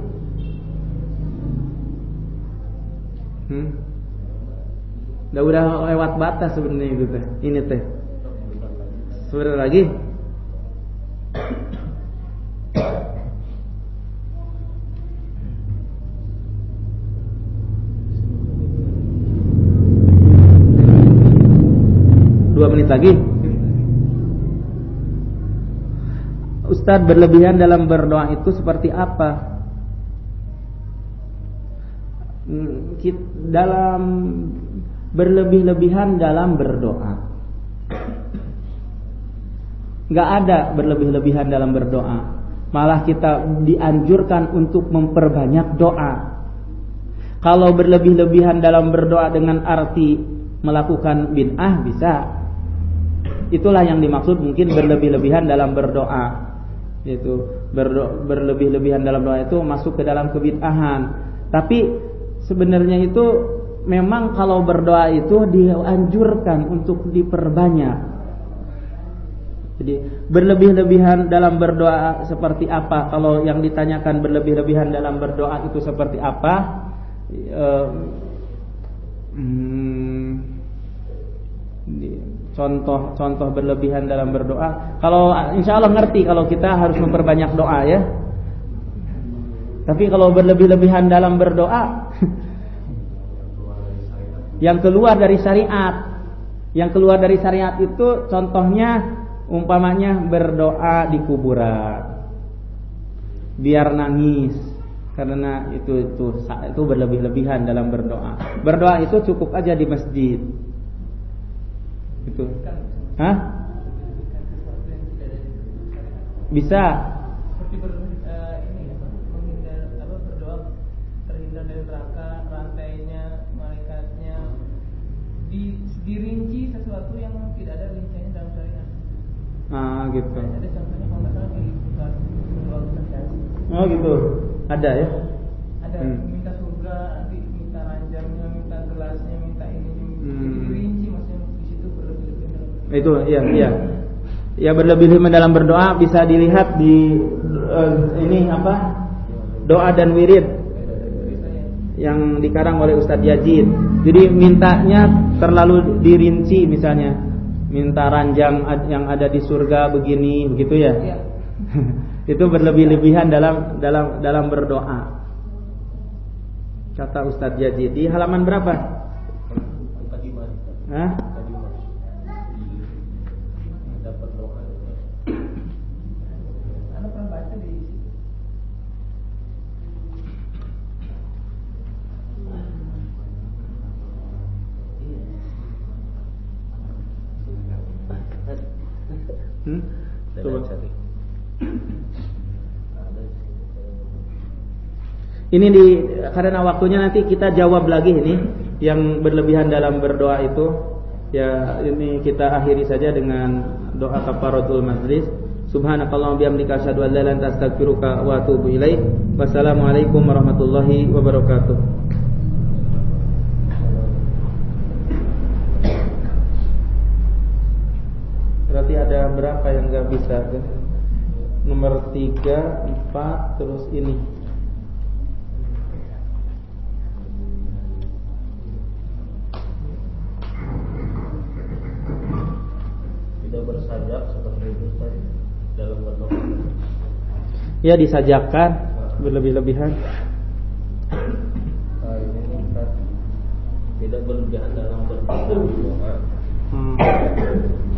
Udah lewat batas sebenarnya itu teh. Ini teh. Sebentar lagi. Menit lagi. Ustadz, berlebihan dalam berdoa itu seperti apa? Dalam berlebih-lebihan dalam berdoa, nggak ada berlebih-lebihan dalam berdoa. Malah kita dianjurkan untuk memperbanyak doa. Kalau berlebih-lebihan dalam berdoa dengan arti melakukan bid'ah bisa. Itulah yang dimaksud mungkin berlebih-lebihan dalam berdoa. Itu berlebih-lebihan dalam doa itu masuk ke dalam kebid'ahan. Tapi sebenarnya itu memang kalau berdoa itu dianjurkan untuk diperbanyak. Jadi berlebih-lebihan dalam berdoa seperti apa? Kalau yang ditanyakan berlebih-lebihan dalam berdoa itu seperti apa? Contoh berlebihan dalam berdoa. Kalau insya Allah ngerti kalau kita harus memperbanyak doa ya. Tapi kalau berlebih-lebihan dalam berdoa yang keluar dari syariat, itu contohnya umpamanya berdoa di kuburan, biar nangis, karena itu berlebih-lebihan dalam berdoa. Berdoa itu cukup aja di masjid. Itu, bisa. Seperti berdoa terhindar dari neraka, rantainya, malaikatnya, dirinci sesuatu yang tidak ada rinciannya dalam syariat. Gitu. Ada contohnya kalau nggak salah di berdoa konsentrasi. Oh gitu, ada ya? Ada minta surga, nanti minta ranjangnya, minta gelasnya, minta ini, dirinci maksudnya. Itu iya. Ya berlebih-lebihan dalam berdoa bisa dilihat di ini apa? Doa dan wirid yang dikarang oleh Ustadz Yazid. Jadi mintanya terlalu dirinci misalnya. minta ranjang yang ada di surga begini, begitu ya? Iya. Itu berlebih-lebihan dalam berdoa. Kata Ustadz Yazid di halaman berapa? Hah? Dapat doa. Anda pernah baca di Coba. Ini karena waktunya nanti kita jawab lagi ini yang berlebihan dalam berdoa itu. Ya, ini kita akhiri saja dengan doa kafaratul majlis. Subhanakallahumma bihamdika asyhadu an la ilaha illa anta astaghfiruka wa atubu ilaik. Wassalamualaikum warahmatullahi wabarakatuh. Berarti ada berapa yang enggak bisa kan? Nomor 3, 4, terus ini. Tidak bersajak seperti itu tadi dalam berdoa. Ya, disajakan berlebih-lebihan. Ini kan tidak berlebihan dalam berdoa.